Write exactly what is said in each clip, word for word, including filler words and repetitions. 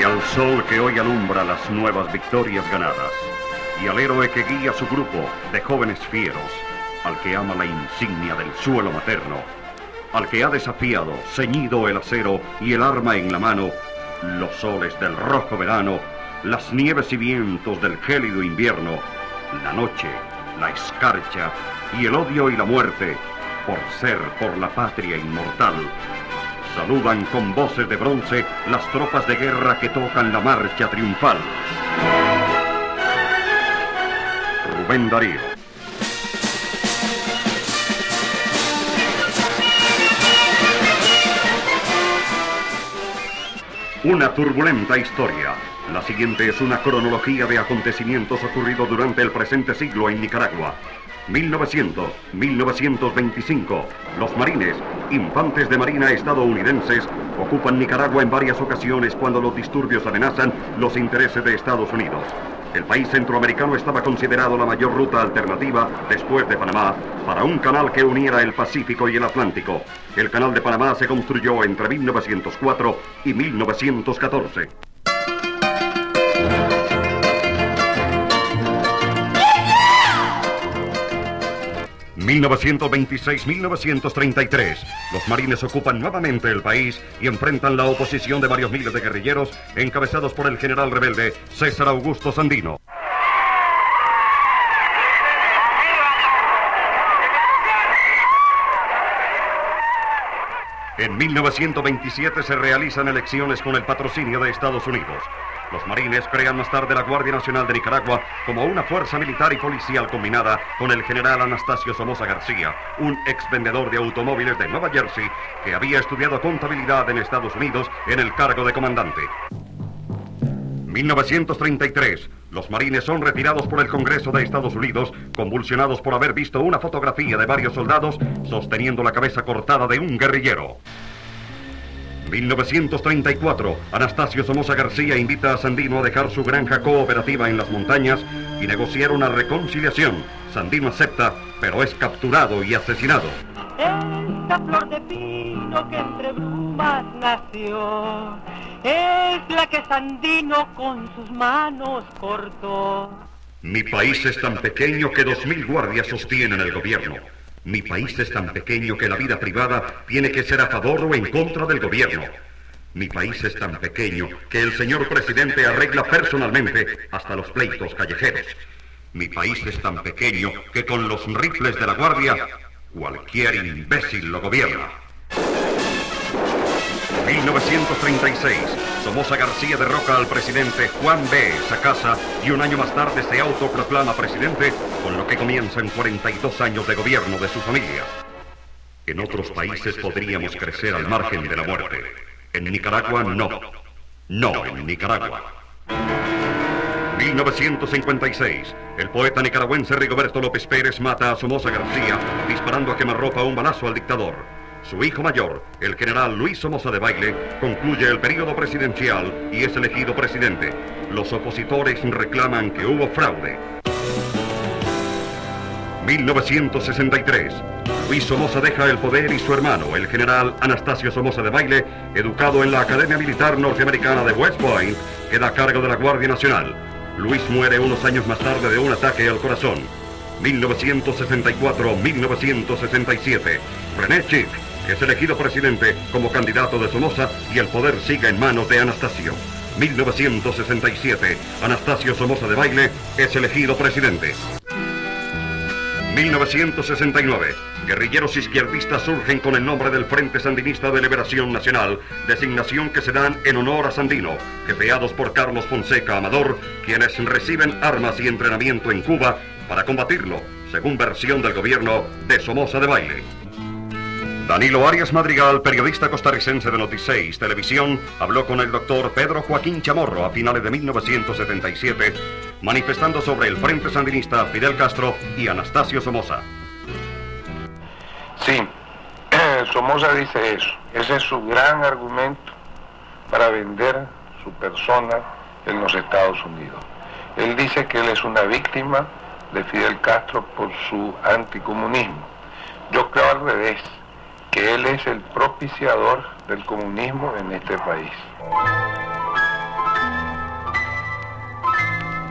al sol que hoy alumbra las nuevas victorias ganadas, y al héroe que guía su grupo de jóvenes fieros, al que ama la insignia del suelo materno, al que ha desafiado, ceñido el acero y el arma en la mano, los soles del rojo verano, las nieves y vientos del gélido invierno, la noche, la escarcha y el odio y la muerte, por ser por la patria inmortal. Saludan con voces de bronce las tropas de guerra que tocan la marcha triunfal. Rubén Darío. Una turbulenta historia. La siguiente es una cronología de acontecimientos ocurridos durante el presente siglo en Nicaragua. mil novecientos a mil novecientos veinticinco, los marines, infantes de marina estadounidenses, ocupan Nicaragua en varias ocasiones cuando los disturbios amenazan los intereses de Estados Unidos. El país centroamericano estaba considerado la mayor ruta alternativa, después de Panamá, para un canal que uniera el Pacífico y el Atlántico. El canal de Panamá se construyó entre mil novecientos cuatro y mil novecientos catorce. mil novecientos veintiséis a mil novecientos treinta y tres. Los marines ocupan nuevamente el país y enfrentan la oposición de varios miles de guerrilleros encabezados por el general rebelde César Augusto Sandino. En mil novecientos veintisiete se realizan elecciones con el patrocinio de Estados Unidos. Los marines crean más tarde la Guardia Nacional de Nicaragua como una fuerza militar y policial combinada con el general Anastasio Somoza García, un ex vendedor de automóviles de Nueva Jersey que había estudiado contabilidad en Estados Unidos en el cargo de comandante. mil novecientos treinta y tres. Los marines son retirados por el Congreso de Estados Unidos, convulsionados por haber visto una fotografía de varios soldados sosteniendo la cabeza cortada de un guerrillero. mil novecientos treinta y cuatro. Anastasio Somoza García invita a Sandino a dejar su granja cooperativa en las montañas y negociar una reconciliación. Sandino acepta, pero es capturado y asesinado. Esta flor de pino que entre brumas nació es la que Sandino con sus manos cortó. Mi país es tan pequeño que dos mil guardias sostienen el gobierno. Mi país es tan pequeño que la vida privada tiene que ser a favor o en contra del gobierno. Mi país es tan pequeño que el señor presidente arregla personalmente hasta los pleitos callejeros. Mi país es tan pequeño que con los rifles de la guardia cualquier imbécil lo gobierna. mil novecientos treinta y seis. Somoza García derroca al presidente Juan B. Sacasa y un año más tarde se autoproclama presidente, con lo que comienzan cuarenta y dos años de gobierno de su familia. En otros países podríamos crecer al margen de la muerte. En Nicaragua no. No en Nicaragua. mil novecientos cincuenta y seis. El poeta nicaragüense Rigoberto López Pérez mata a Somoza García disparando a quemarropa un balazo al dictador. Su hijo mayor, el general Luis Somoza de Baile, concluye el período presidencial y es elegido presidente. Los opositores reclaman que hubo fraude. mil novecientos sesenta y tres. Luis Somoza deja el poder y su hermano, el general Anastasio Somoza de Baile, educado en la Academia Militar Norteamericana de West Point, queda a cargo de la Guardia Nacional. Luis muere unos años más tarde de un ataque al corazón. mil novecientos sesenta y cuatro a mil novecientos sesenta y siete. René Chick es elegido presidente como candidato de Somoza y el poder sigue en manos de Anastasio. mil novecientos sesenta y siete. Anastasio Somoza de Baile es elegido presidente. mil novecientos sesenta y nueve. Guerrilleros izquierdistas surgen con el nombre del Frente Sandinista de Liberación Nacional, designación que se dan en honor a Sandino, jefeados por Carlos Fonseca Amador, quienes reciben armas y entrenamiento en Cuba para combatirlo, según versión del gobierno de Somoza de Baile. Danilo Arias Madrigal, periodista costarricense de Notiseis Televisión, habló con el doctor Pedro Joaquín Chamorro a finales de mil novecientos setenta y siete, manifestando sobre el Frente Sandinista Fidel Castro y Anastasio Somoza. Sí, Somoza dice eso. Ese es su gran argumento para vender su persona en los Estados Unidos. Él dice que él es una víctima de Fidel Castro por su anticomunismo. Yo creo al revés, que él es el propiciador del comunismo en este país.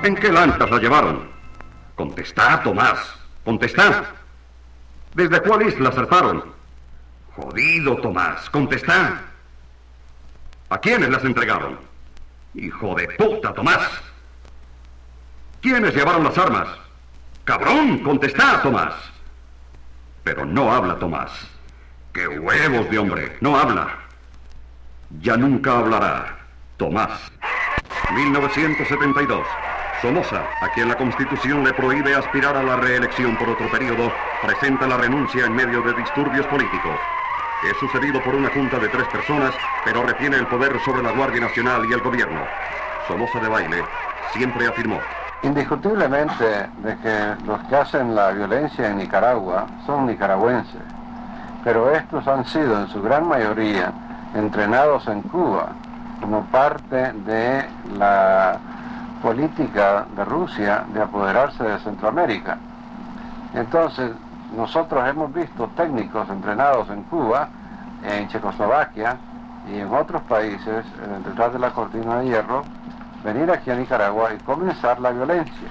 ¿En qué lanchas la llevaron? Contestá, Tomás, contestá. ¿Desde cuál isla zarparon? Jodido, Tomás, contestá. ¿A quiénes las entregaron? Hijo de puta, Tomás. ¿Quiénes llevaron las armas? Cabrón, contestá, Tomás. Pero no habla, Tomás. ¡Qué huevos de hombre! No habla. Ya nunca hablará, Tomás. mil novecientos setenta y dos. Somoza, a quien la Constitución le prohíbe aspirar a la reelección por otro periodo, presenta la renuncia en medio de disturbios políticos. Es sucedido por una junta de tres personas, pero retiene el poder sobre la Guardia Nacional y el gobierno. Somoza de Baile siempre afirmó: indiscutiblemente de que los que hacen la violencia en Nicaragua son nicaragüenses, pero estos han sido en su gran mayoría entrenados en Cuba como parte de la política de Rusia de apoderarse de Centroamérica. Entonces, nosotros hemos visto técnicos entrenados en Cuba, en Checoslovaquia y en otros países detrás de la cortina de hierro, venir aquí a Nicaragua y comenzar la violencia.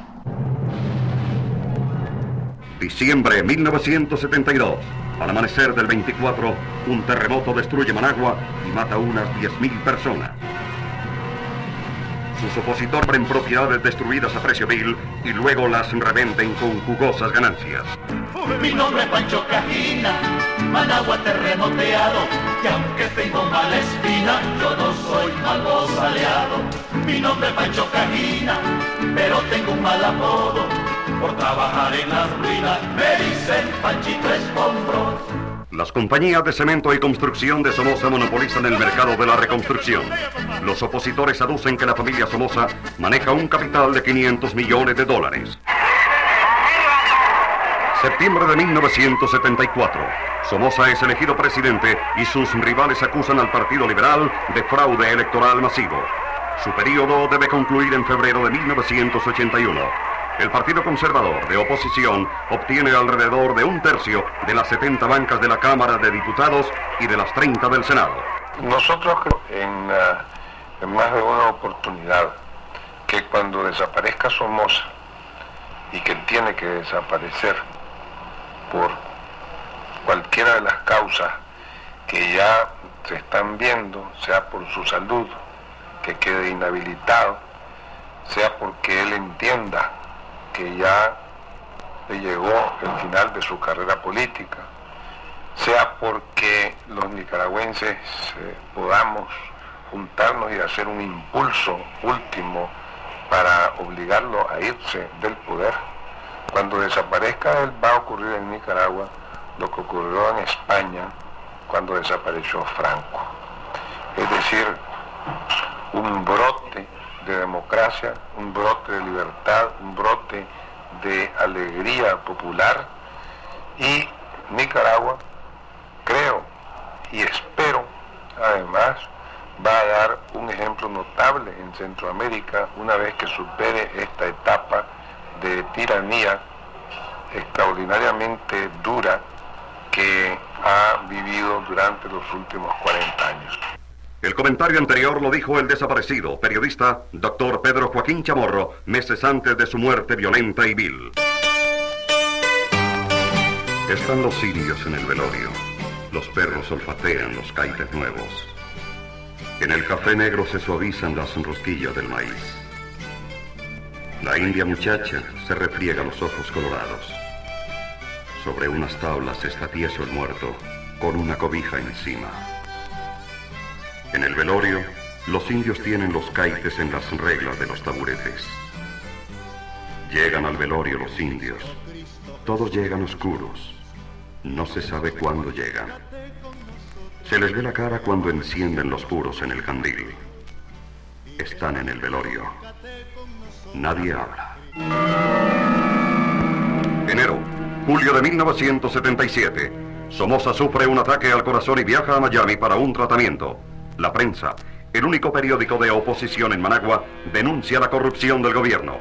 Diciembre de mil novecientos setenta y dos. Al amanecer del veinticuatro, un terremoto destruye Managua y mata a unas diez mil personas. Sus opositores compran propiedades destruidas a precio vil y luego las revenden con jugosas ganancias. Mi nombre es Pancho Cajina, Managua terremoteado, que aunque tengo mala espina, yo no soy malvos aliado. Mi nombre es Pancho Cajina, pero tengo un mal apodo, por trabajar en las ruinas, me dicen Panchito Escombros. Las compañías de cemento y construcción de Somoza monopolizan el mercado de la reconstrucción. Los opositores aducen que la familia Somoza maneja un capital de quinientos millones de dólares. Septiembre de mil novecientos setenta y cuatro. Somoza es elegido presidente y sus rivales acusan al Partido Liberal de fraude electoral masivo. Su periodo debe concluir en febrero de mil novecientos ochenta y uno. El Partido Conservador de oposición obtiene alrededor de un tercio de las setenta bancas de la Cámara de Diputados y de las treinta del Senado. Nosotros creo en, uh, en más de una oportunidad que cuando desaparezca Somoza, y que tiene que desaparecer por cualquiera de las causas que ya se están viendo, sea por su salud, que quede inhabilitado, sea porque él entienda que ya le llegó el final de su carrera política, sea porque los nicaragüenses eh, podamos juntarnos y hacer un impulso último para obligarlo a irse del poder. Cuando desaparezca él, va a ocurrir en Nicaragua lo que ocurrió en España cuando desapareció Franco. Es decir, un brote de democracia, un brote de libertad, un brote de alegría popular, y Nicaragua, creo y espero, además, va a dar un ejemplo notable en Centroamérica una vez que supere esta etapa de tiranía extraordinariamente dura que ha vivido durante los últimos cuarenta años. El comentario anterior lo dijo el desaparecido periodista doctor Pedro Joaquín Chamorro meses antes de su muerte violenta y vil. Están los cirios en el velorio, los perros olfatean los caites nuevos. En el café negro se suavizan las rosquillas del maíz. La india muchacha se refriega los ojos colorados. Sobre unas tablas está tieso el muerto, con una cobija encima. En el velorio, los indios tienen los caites en las reglas de los taburetes. Llegan al velorio los indios. Todos llegan oscuros. No se sabe cuándo llegan. Se les ve la cara cuando encienden los puros en el candil. Están en el velorio. Nadie habla. Enero, julio de mil novecientos setenta y siete. Somoza sufre un ataque al corazón y viaja a Miami para un tratamiento. La prensa, el único periódico de oposición en Managua, denuncia la corrupción del gobierno.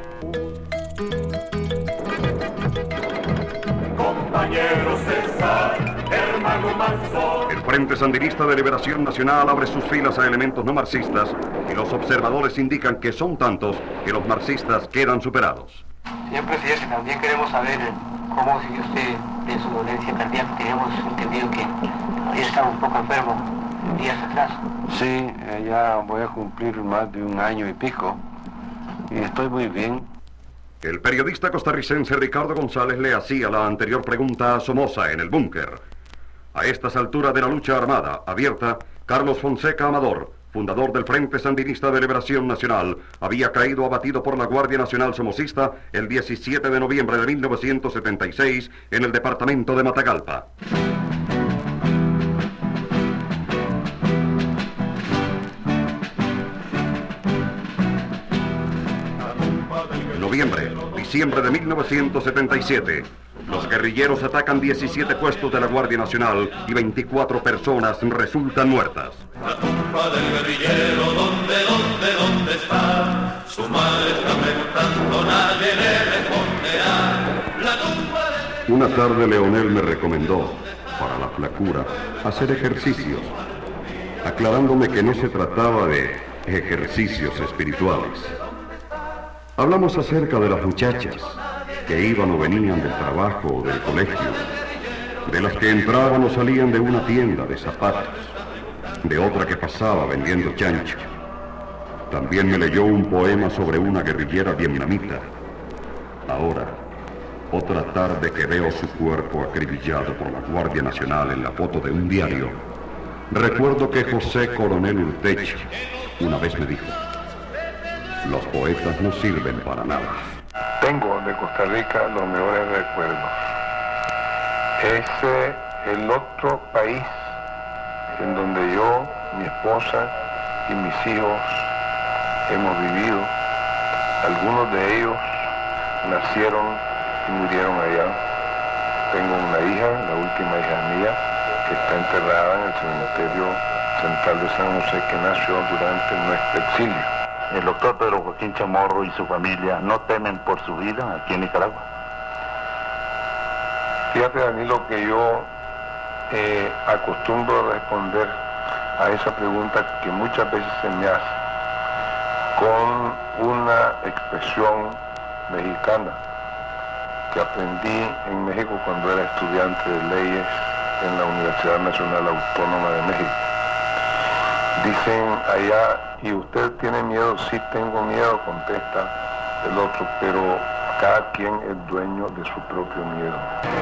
Compañeros César, hermanos. El Frente Sandinista de Liberación Nacional abre sus filas a elementos no marxistas y los observadores indican que son tantos que los marxistas quedan superados. Señor presidente, también queremos saber cómo sigue usted de su dolencia cardíaca. Teníamos entendido que había estado un poco enfermo días atrás. Sí, eh, ya voy a cumplir más de un año y pico y estoy muy bien. El periodista costarricense Ricardo González le hacía la anterior pregunta a Somoza en el búnker. A estas alturas de la lucha armada abierta, Carlos Fonseca Amador, fundador del Frente Sandinista de Liberación Nacional, había caído abatido por la Guardia Nacional Somocista el diecisiete de noviembre de mil novecientos setenta y seis en el departamento de Matagalpa. Noviembre, diciembre de mil novecientos setenta y siete. Los guerrilleros atacan diecisiete puestos de la Guardia Nacional y veinticuatro personas resultan muertas. La tumba del guerrillero, ¿dónde, dónde, dónde está? Su madre está preguntando, nadie le responderá. La tumba del... Una tarde Leonel me recomendó, para la flacura, hacer ejercicios, aclarándome que no se trataba de ejercicios espirituales. Hablamos acerca de las muchachas que iban o venían del trabajo o del colegio, de las que entraban o salían de una tienda de zapatos, de otra que pasaba vendiendo chancho. También me leyó un poema sobre una guerrillera vietnamita. Ahora, otra tarde que veo su cuerpo acribillado por la Guardia Nacional en la foto de un diario, recuerdo que José Coronel Urtecho una vez me dijo: los poetas no sirven para nada. Tengo de Costa Rica los mejores recuerdos. Es eh, el otro país en donde yo, mi esposa y mis hijos hemos vivido. Algunos de ellos nacieron y murieron allá. Tengo una hija, la última hija mía, que está enterrada en el cementerio central de San José, que nació durante nuestro exilio. El doctor Pedro Joaquín Chamorro y su familia no temen por su vida aquí en Nicaragua. Fíjate, Danilo, que yo eh, acostumbro a responder a esa pregunta que muchas veces se me hace con una expresión mexicana que aprendí en México cuando era estudiante de leyes en la Universidad Nacional Autónoma de México. Dicen allá, ¿y usted tiene miedo? Sí, tengo miedo, contesta el otro, pero cada quien es dueño de su propio miedo.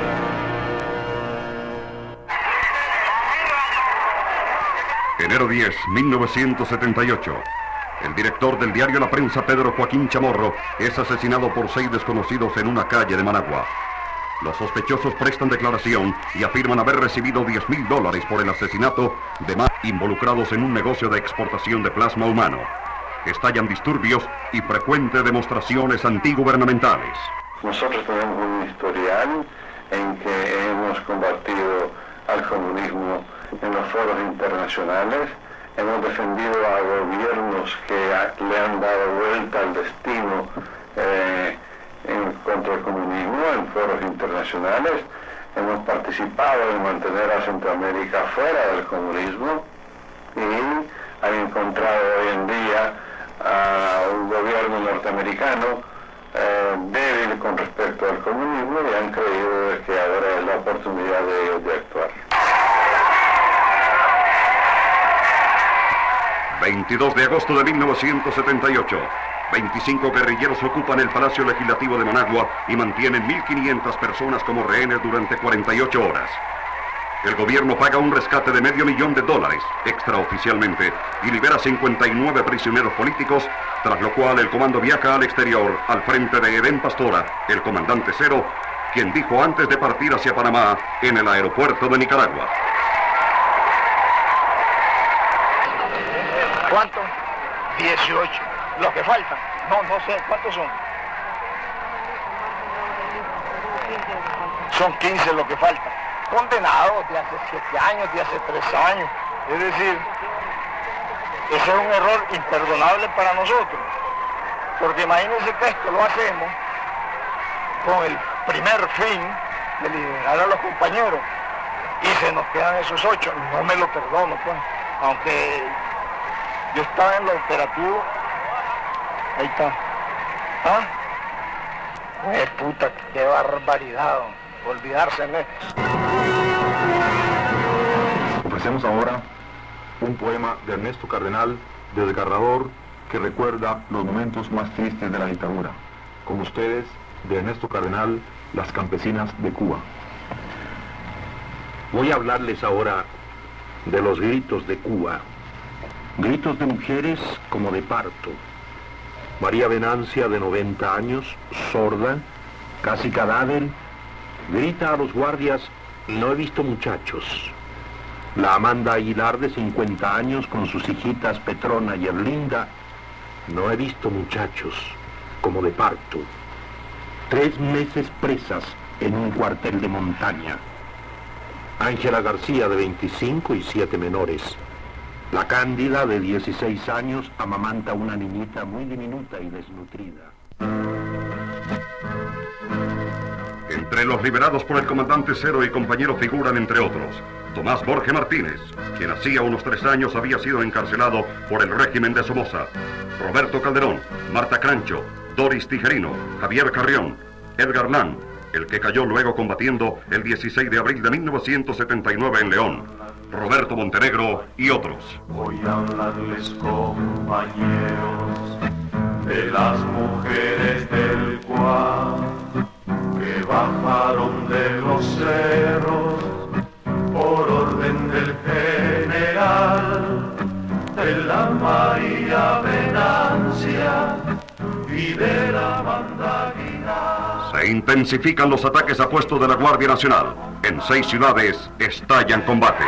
Enero diez, mil novecientos setenta y ocho. El director del diario La Prensa, Pedro Joaquín Chamorro, es asesinado por seis desconocidos en una calle de Managua. Los sospechosos prestan declaración y afirman haber recibido diez mil dólares por el asesinato de más involucrados en un negocio de exportación de plasma humano. Estallan disturbios y frecuentes demostraciones antigubernamentales. Nosotros tenemos un historial en que hemos combatido al comunismo en los foros internacionales, hemos defendido a gobiernos que le han dado vuelta al destino eh, en contra el comunismo en foros internacionales, hemos participado en mantener a Centroamérica fuera del comunismo y han encontrado hoy en día a un gobierno norteamericano eh, débil con respecto al comunismo y han creído de que ahora es la oportunidad de ellos de actuar. veintidós de agosto de mil novecientos setenta y ocho. veinticinco guerrilleros ocupan el Palacio Legislativo de Managua y mantienen mil quinientas personas como rehenes durante cuarenta y ocho horas. El gobierno paga un rescate de medio millón de dólares, extraoficialmente, y libera cincuenta y nueve prisioneros políticos, tras lo cual el comando viaja al exterior, al frente de Edén Pastora, el comandante Cero, quien dijo antes de partir hacia Panamá, en el aeropuerto de Nicaragua. ¿Cuánto? dieciocho. Los que faltan. No, no sé. ¿Cuántos son? Son quince los que faltan. Condenados de hace siete años, de hace tres años. Es decir, ese es un error imperdonable para nosotros. Porque imagínense que esto lo hacemos con el primer fin de liberar a los compañeros. y se nos quedan esos ocho. No me lo perdono, pues. Aunque yo estaba en lo operativo, ahí está. ¿Ah? ¡Eh, puta, qué barbaridad! Olvidarse de esto. Ofrecemos ahora un poema de Ernesto Cardenal, desgarrador, que recuerda los momentos más tristes de la dictadura. Con ustedes, de Ernesto Cardenal, Las campesinas de Cuba. Voy a hablarles ahora de los gritos de Cuba. Gritos de mujeres como de parto. María Venancia, de noventa años, sorda, casi cadáver, grita a los guardias: no he visto muchachos. La Amanda Aguilar, de cincuenta años, con sus hijitas Petrona y Erlinda: no he visto muchachos, como de parto. Tres meses presas en un cuartel de montaña. Ángela García, de veinticinco y siete menores. La Cándida, de dieciséis años, amamanta a una niñita muy diminuta y desnutrida. Entre los liberados por el comandante Cero y compañero figuran, entre otros, Tomás Borge Martínez, quien hacía unos tres años había sido encarcelado por el régimen de Somoza, Roberto Calderón, Marta Crancho, Doris Tijerino, Javier Carrión, Edgar Lan, el que cayó luego combatiendo el dieciséis de abril de mil novecientos setenta y nueve en León, Roberto Montenegro y otros. Voy a hablarles, compañeros, de las mujeres del Cuá, que bajaron de los cerros por orden del general, de la María Venancia y de la Amanda Aguilar. Se intensifican los ataques a puestos de la Guardia Nacional. En seis ciudades estallan combates.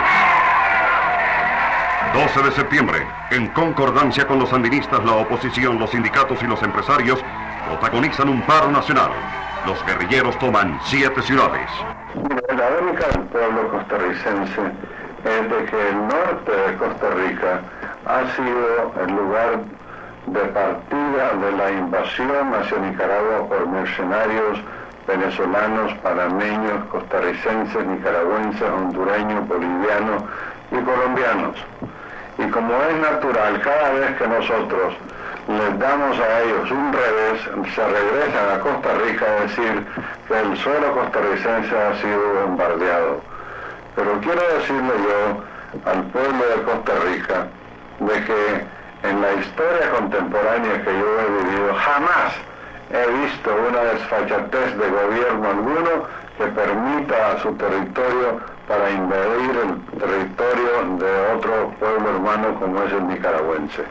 doce de septiembre, en concordancia con los sandinistas, la oposición, los sindicatos y los empresarios protagonizan un paro nacional. Los guerrilleros toman siete ciudades. La lógica del pueblo costarricense es de que el norte de Costa Rica ha sido el lugar de partida de la invasión hacia Nicaragua por mercenarios venezolanos, panameños, costarricenses, nicaragüenses, hondureños, bolivianos y colombianos. Y como es natural, cada vez que nosotros les damos a ellos un revés, se regresan a Costa Rica a decir que el suelo costarricense ha sido bombardeado. Pero quiero decirle yo al pueblo de Costa Rica de que en la historia contemporánea que yo he vivido, jamás he visto una desfachatez de gobierno alguno que permita a su territorio para invadir el territorio de otro pueblo hermano como es el nicaragüense.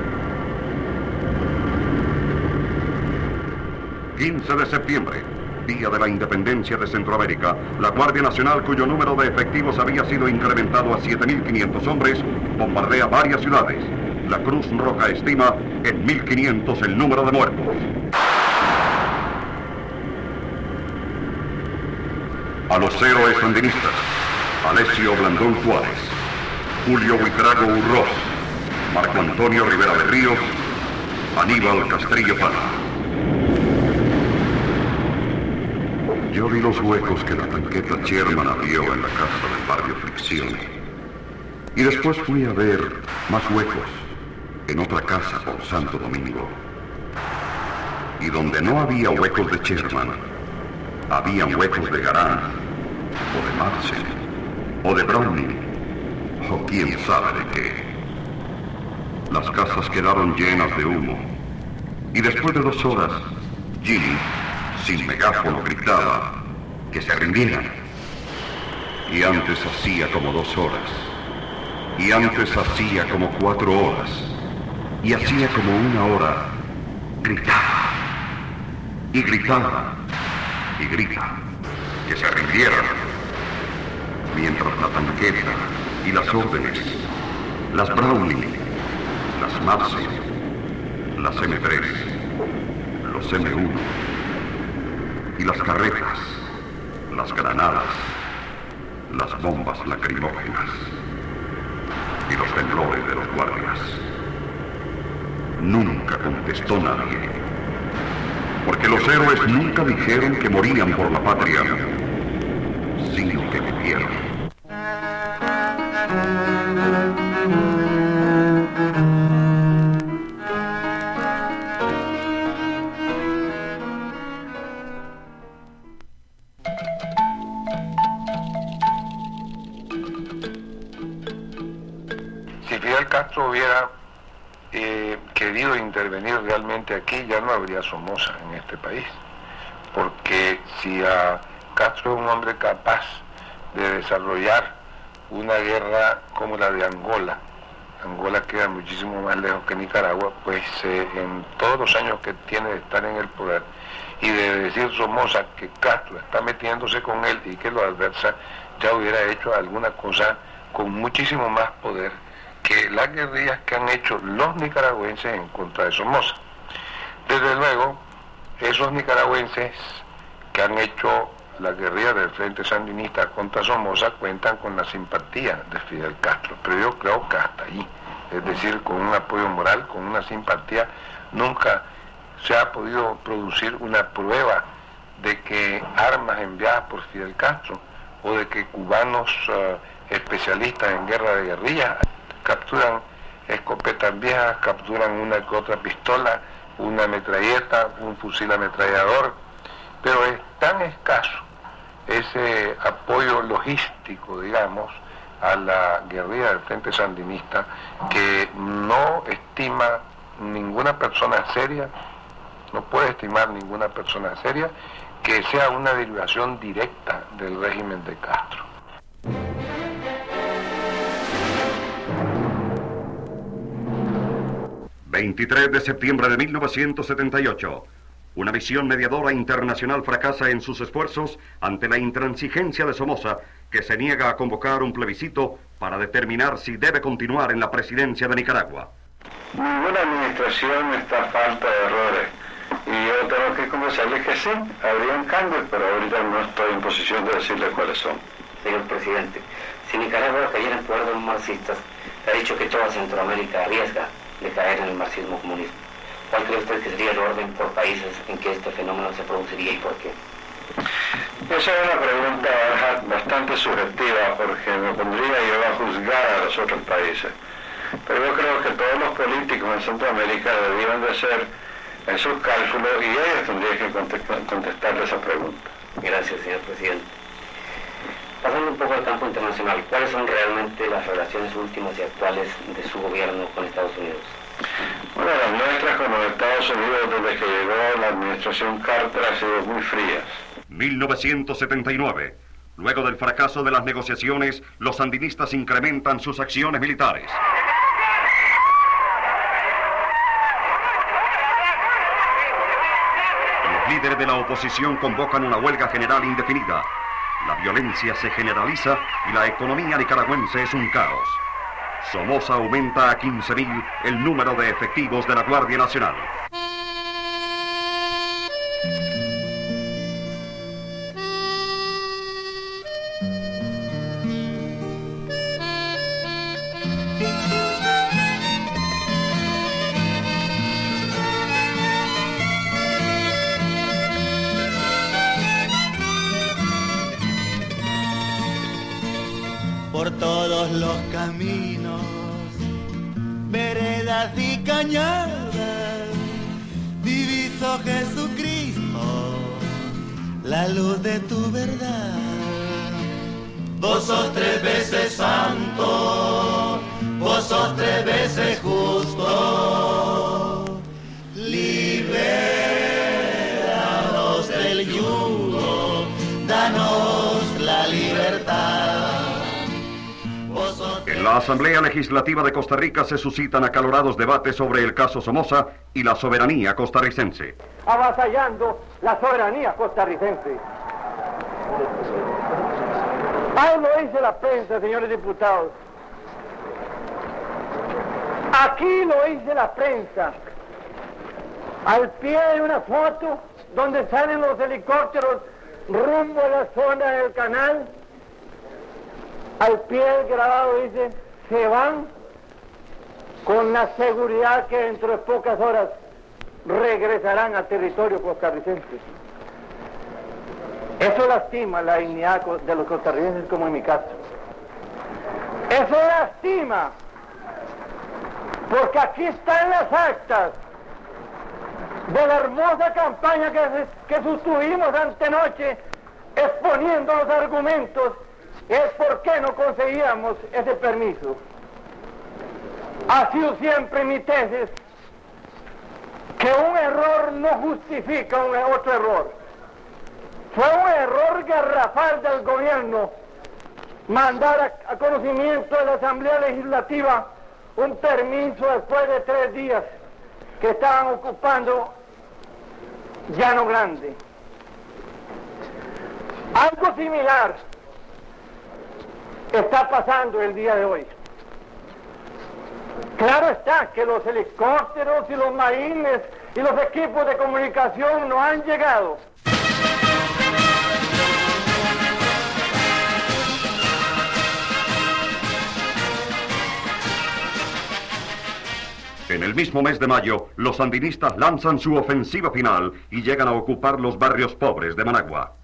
quince de septiembre, día de la independencia de Centroamérica, la Guardia Nacional, cuyo número de efectivos había sido incrementado a siete mil quinientos hombres, bombardea varias ciudades. La Cruz Roja estima en mil quinientos el número de muertos. A los héroes sandinistas: Alessio Blandón Juárez, Julio Buitrago Urroz, Marco Antonio Rivera de Ríos, Aníbal Castrillo Pala. Yo vi los huecos que la tanqueta Sherman abrió en la casa del barrio Fricción. Y después fui a ver más huecos en otra casa por Santo Domingo. Y donde no había huecos de Sherman, habían huecos de Garán, o de Marcel, o de Browning, o quién sabe de qué. Las casas quedaron llenas de humo. Y después de dos horas, Jimmy, sin megáfono, gritaba que se rindieran. Y antes hacía como dos horas. Y antes hacía como cuatro horas. Y hacía como una hora. Gritaba. Y gritaba. Y grita. Que se rindieran. Mientras la tanqueta y las órdenes, las Browning, las Marcel, las eme tres, los eme uno, y las carretas, las granadas, las bombas lacrimógenas y los temblores de los guardias. Nunca contestó nadie, porque los héroes nunca dijeron que morían por la patria, sino que vivieron. Si Fidel Castro hubiera eh, querido intervenir realmente aquí, ya no habría Somoza en este país. Porque si a Castro es un hombre capaz de desarrollar una guerra como la de Angola, Angola queda muchísimo más lejos que Nicaragua, pues eh, en todos los años que tiene de estar en el poder, y de decir Somoza que Castro está metiéndose con él y que lo adversa, ya hubiera hecho alguna cosa con muchísimo más poder que las guerrillas que han hecho los nicaragüenses en contra de Somoza. Desde luego, esos nicaragüenses que han hecho la guerrilla del Frente Sandinista contra Somoza cuentan con la simpatía de Fidel Castro, pero yo creo que hasta ahí, es decir, con un apoyo moral, con una simpatía, nunca se ha podido producir una prueba de que armas enviadas por Fidel Castro o de que cubanos uh, especialistas en guerra de guerrilla capturan escopetas viejas, capturan una que otra pistola, una metralleta, un fusil ametrallador, pero es tan escaso ese apoyo logístico, digamos, a la guerrilla del Frente Sandinista, que no estima ninguna persona seria, no puede estimar ninguna persona seria que sea una derivación directa del régimen de Castro. veintitrés de septiembre de mil novecientos setenta y ocho. Una misión mediadora internacional fracasa en sus esfuerzos ante la intransigencia de Somoza, que se niega a convocar un plebiscito para determinar si debe continuar en la presidencia de Nicaragua. Ninguna administración está a falta de errores. Y yo tengo que confesarles que sí, habrían cambios, pero ahorita no estoy en posición de decirles cuáles son. Señor presidente, si Nicaragua cayera en poder de los marxistas, ha dicho que toda Centroamérica arriesga de caer en el marxismo comunista. ¿Cuál cree usted que sería el orden por países en que este fenómeno se produciría y por qué? Esa es una pregunta bastante subjetiva, porque me pondría yo a juzgar a los otros países. Pero yo creo que todos los políticos en Centroamérica deberían de hacer en sus cálculos y ellos tendrían que contestar, contestarle esa pregunta. Gracias, señor presidente. Pasando un poco al campo internacional, ¿cuáles son realmente las relaciones últimas y actuales de su gobierno con Estados Unidos? Bueno, las nuestras con los Estados Unidos desde que llegó la administración Carter han sido muy frías. mil novecientos setenta y nueve. Luego del fracaso de las negociaciones, los sandinistas incrementan sus acciones militares. Los líderes de la oposición convocan una huelga general indefinida. La violencia se generaliza y la economía nicaragüense es un caos. Somoza aumenta a quince mil el número de efectivos de la Guardia Nacional. Por todos los caminos, veredas y cañadas, diviso Jesucristo, la luz de tu verdad. Vos sos tres veces santo, vos sos tres veces justo, libéranos del yugo, danos la libertad. En la Asamblea Legislativa de Costa Rica se suscitan acalorados debates sobre el caso Somoza y la soberanía costarricense. Avasallando la soberanía costarricense. Ahí lo dice la prensa, señores diputados. Aquí lo dice la prensa. Al pie de una foto donde salen los helicópteros rumbo a la zona del canal. Al pie del grabado dice, se van con la seguridad que dentro de pocas horas regresarán al territorio costarricense. Eso lastima la dignidad de los costarricenses, como en mi caso. Eso lastima porque aquí están las actas de la hermosa campaña que, que sostuvimos antenoche, exponiendo los argumentos, es por qué no conseguíamos ese permiso. Ha sido siempre mi tesis que un error no justifica un otro error. Fue un error garrafal del gobierno mandar a, a conocimiento de la Asamblea Legislativa un permiso después de tres días que estaban ocupando Llano Grande. Algo similar está pasando el día de hoy. Claro está que los helicópteros y los marines y los equipos de comunicación no han llegado. En el mismo mes de mayo, los sandinistas lanzan su ofensiva final y llegan a ocupar los barrios pobres de Managua.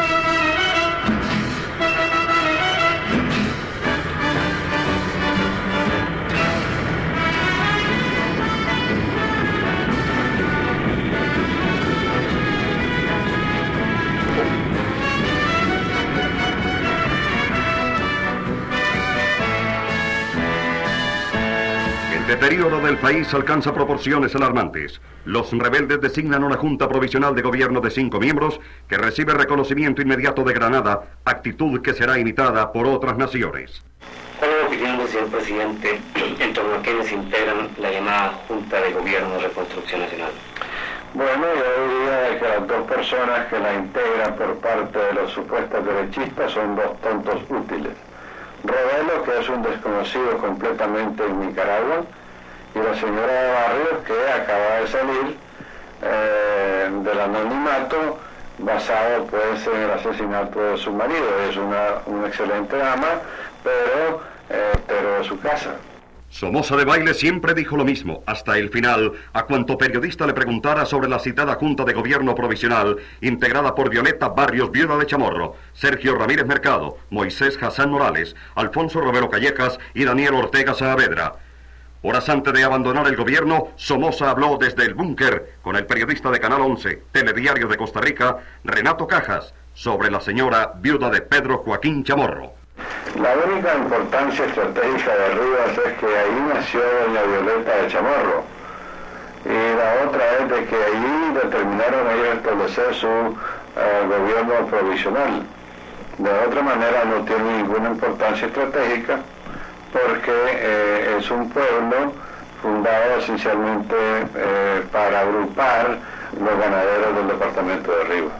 El deterioro del país alcanza proporciones alarmantes. Los rebeldes designan una junta provisional de gobierno de cinco miembros que recibe reconocimiento inmediato de Granada, actitud que será imitada por otras naciones. ¿Cuál es la opinión del señor presidente en torno a quienes integran la llamada Junta de Gobierno de Reconstrucción Nacional? Bueno, yo diría que las dos personas que la integran por parte de los supuestos derechistas son dos tontos útiles. Rodelo, que es un desconocido completamente en Nicaragua, y la señora Barrios, que acaba de salir eh, del anonimato basado pues en el asesinato de su marido. Es una, una excelente dama, pero, eh, pero de su casa. Somoza de Baile siempre dijo lo mismo, hasta el final, a cuanto periodista le preguntara sobre la citada Junta de Gobierno Provisional, integrada por Violeta Barrios, viuda de Chamorro, Sergio Ramírez Mercado, Moisés Hassan Morales, Alfonso Romero Callejas y Daniel Ortega Saavedra. Horas antes de abandonar el gobierno, Somoza habló desde el búnker con el periodista de Canal once, Telediario de Costa Rica, Renato Cajas, sobre la señora viuda de Pedro Joaquín Chamorro. La única importancia estratégica de Rivas es que ahí nació doña Violeta de Chamorro, y la otra es de que allí determinaron ellos establecer su uh, gobierno provisional. De otra manera no tiene ninguna importancia estratégica, porque eh, es un pueblo fundado esencialmente eh, para agrupar los ganaderos del departamento de Rivas.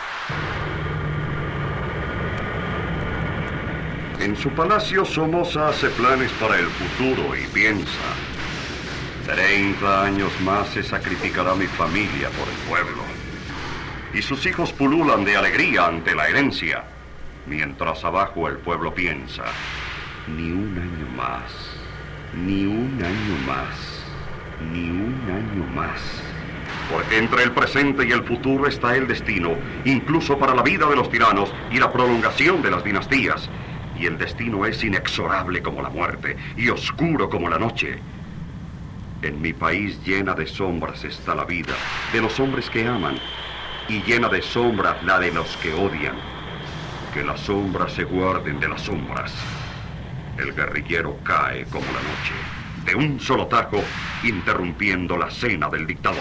En su palacio, Somoza hace planes para el futuro y piensa: treinta años más se sacrificará mi familia por el pueblo. Y sus hijos pululan de alegría ante la herencia, mientras abajo el pueblo piensa: ni un año más, ni un año más, ni un año más. Porque entre el presente y el futuro está el destino, incluso para la vida de los tiranos y la prolongación de las dinastías. Y el destino es inexorable como la muerte y oscuro como la noche. En mi país llena de sombras está la vida de los hombres que aman, y llena de sombras la de los que odian. Que las sombras se guarden de las sombras. El guerrillero cae como la noche, de un solo tajo, interrumpiendo la cena del dictador.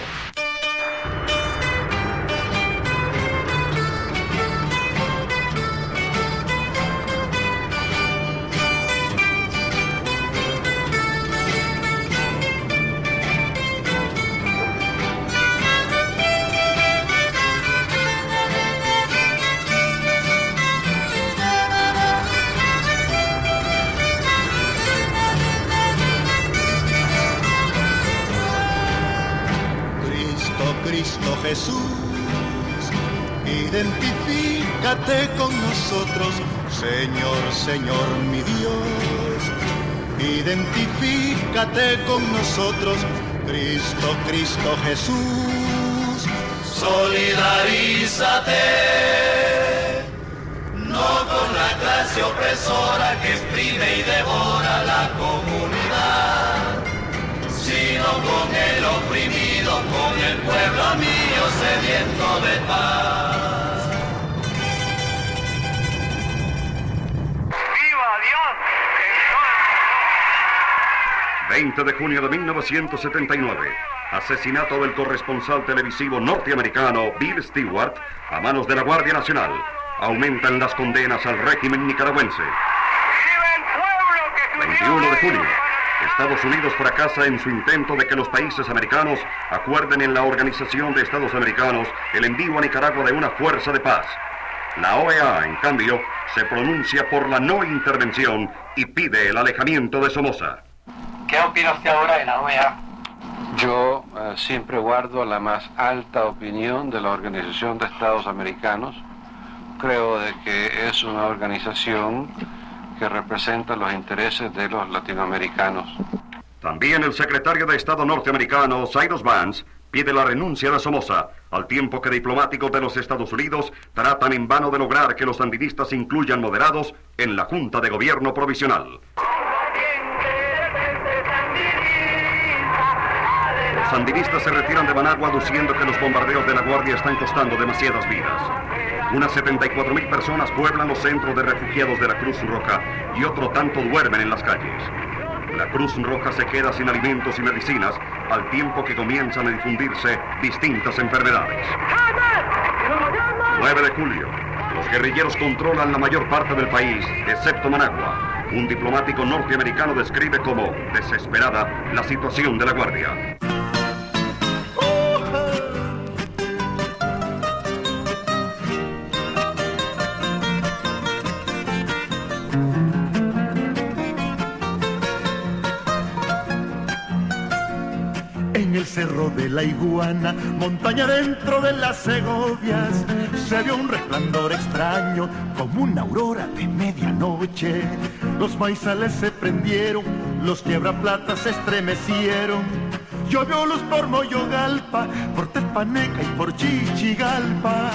Cristo Jesús, identifícate con nosotros, Señor, Señor mi Dios. Identifícate con nosotros, Cristo, Cristo Jesús. Solidarízate, no con la clase opresora que exprime y devora la comunidad. viento de paz. ¡Viva Dios! veinte de junio de mil novecientos setenta y nueve. Asesinato del corresponsal televisivo norteamericano Bill Stewart a manos de la Guardia Nacional. Aumentan las condenas al régimen nicaragüense. veintiuno de junio. Estados Unidos fracasa en su intento de que los países americanos acuerden en la Organización de Estados Americanos el envío a Nicaragua de una fuerza de paz. La O E A, en cambio, se pronuncia por la no intervención y pide el alejamiento de Somoza. ¿Qué opina usted ahora de la O E A? Yo eh, siempre guardo la más alta opinión de la Organización de Estados Americanos. Creo de que es una organización que representa los intereses de los latinoamericanos. También el secretario de Estado norteamericano, Cyrus Vance, pide la renuncia de Somoza, al tiempo que diplomáticos de los Estados Unidos tratan en vano de lograr que los sandinistas incluyan moderados en la Junta de Gobierno Provisional. Los sandinistas se retiran de Managua aduciendo que los bombardeos de la Guardia están costando demasiadas vidas. Unas setenta y cuatro mil personas pueblan los centros de refugiados de la Cruz Roja y otro tanto duermen en las calles. La Cruz Roja se queda sin alimentos y medicinas al tiempo que comienzan a difundirse distintas enfermedades. nueve de julio. Los guerrilleros controlan la mayor parte del país, excepto Managua. Un diplomático norteamericano describe como desesperada la situación de la Guardia. Cerro de la Iguana, montaña dentro de las Segovias, se vio un resplandor extraño como una aurora de medianoche. Los maizales se prendieron, los quiebraplatas se estremecieron. Llovió luz por Moyogalpa, por Tepaneca y por Chichigalpa.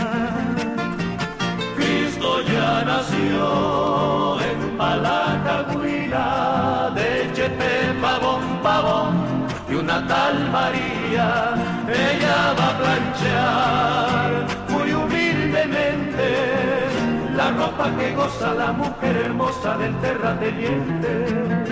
Cristo ya nació en Palacagüina, de Chepe Pavón Pavón. Y una tal María, ella va a planchar muy humildemente la ropa que goza la mujer hermosa del terrateniente.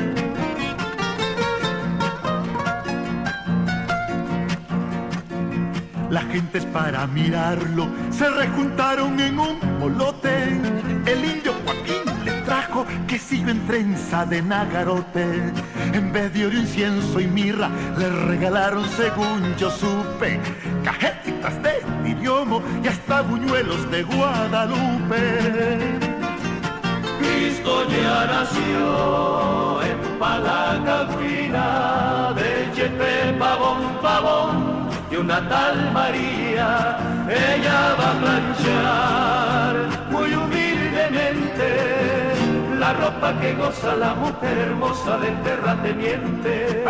Las gentes para mirarlo se rejuntaron en un molote. El indio Joaquín le trajo quesillo en trenza de nagarote. En vez de oro, incienso y mirra, le regalaron, según yo supe, cajetitas de idiomo y hasta buñuelos de Guadalupe. Cristo ya nació en Palacagüina, de Chepe Pavón Pavón. Y una tal María, ella va a planchar muy humildemente la ropa que goza la mujer hermosa del terrateniente.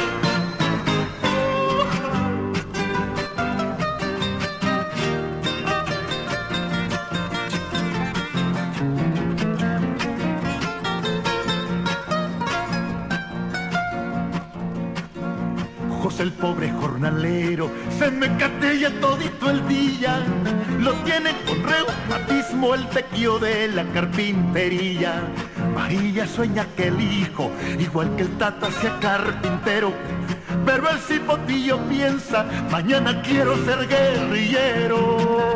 José el pobre jornalero se me catella todito el día. Lo tiene con reumatismo el tequio de la carpintería. María sueña que el hijo, igual que el tata, sea carpintero. Pero el cipotillo piensa, mañana quiero ser guerrillero.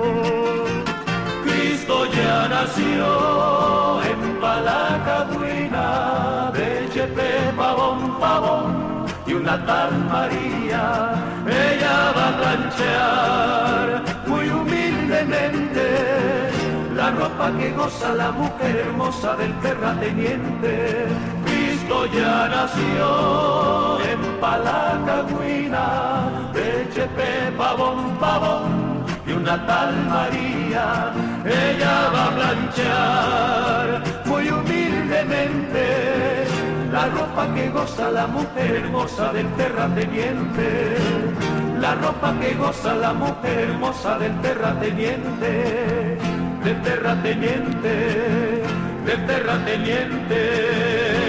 Cristo ya nació en Palacagüina, de Chepe Pavón Pavón. Y una tal María, ella va a planchar muy humildemente la ropa que goza la mujer hermosa del terrateniente. Cristo ya nació en Palacagüina, de Chepe Pavón Pavón. Y una tal María, ella va a planchar muy humildemente la ropa que goza la mujer hermosa del terrateniente. La ropa que goza la mujer hermosa del terrateniente. Del terrateniente, del terrateniente.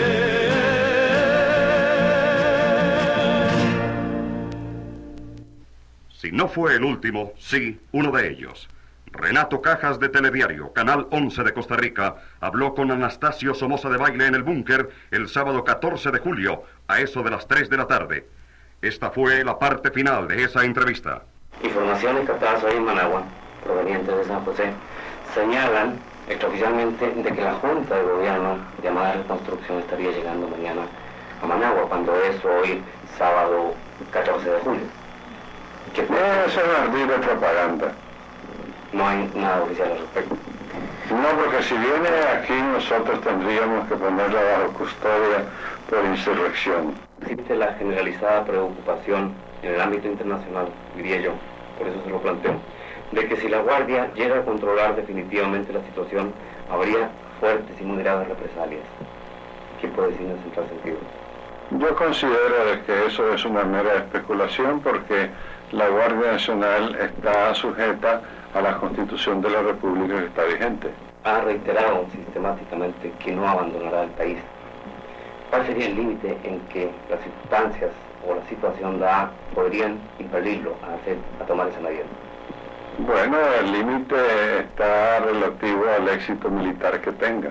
Sin no fue el último, sí, uno de ellos. Renato Cajas de Telediario, Canal once de Costa Rica, habló con Anastasio Somoza de Baile en el búnker el sábado catorce de julio, a eso de las tres de la tarde. Esta fue la parte final de esa entrevista. Informaciones captadas hoy en Managua, provenientes de San José, señalan extraoficialmente de que la Junta de Gobierno llamada Reconstrucción estaría llegando mañana a Managua, cuando es hoy sábado catorce de julio. ¿Qué no, eso es una libre propaganda. No hay nada oficial al respecto. No, porque si viene aquí nosotros tendríamos que ponerla bajo custodia por insurrección. Existe la generalizada preocupación en el ámbito internacional, diría yo, por eso se lo planteo, de que si la Guardia llega a controlar definitivamente la situación, habría fuertes y muy graves represalias. ¿Qué puede decirnos en tal sentido? Yo considero de que eso es una mera especulación porque la Guardia Nacional está sujeta a la Constitución de la República que está vigente. Ha reiterado sistemáticamente que no abandonará el país. ¿Cuál sería el límite en que las circunstancias o la situación da podrían impedirlo a, hacer, a tomar esa medida? Bueno, el límite está relativo al éxito militar que tenga.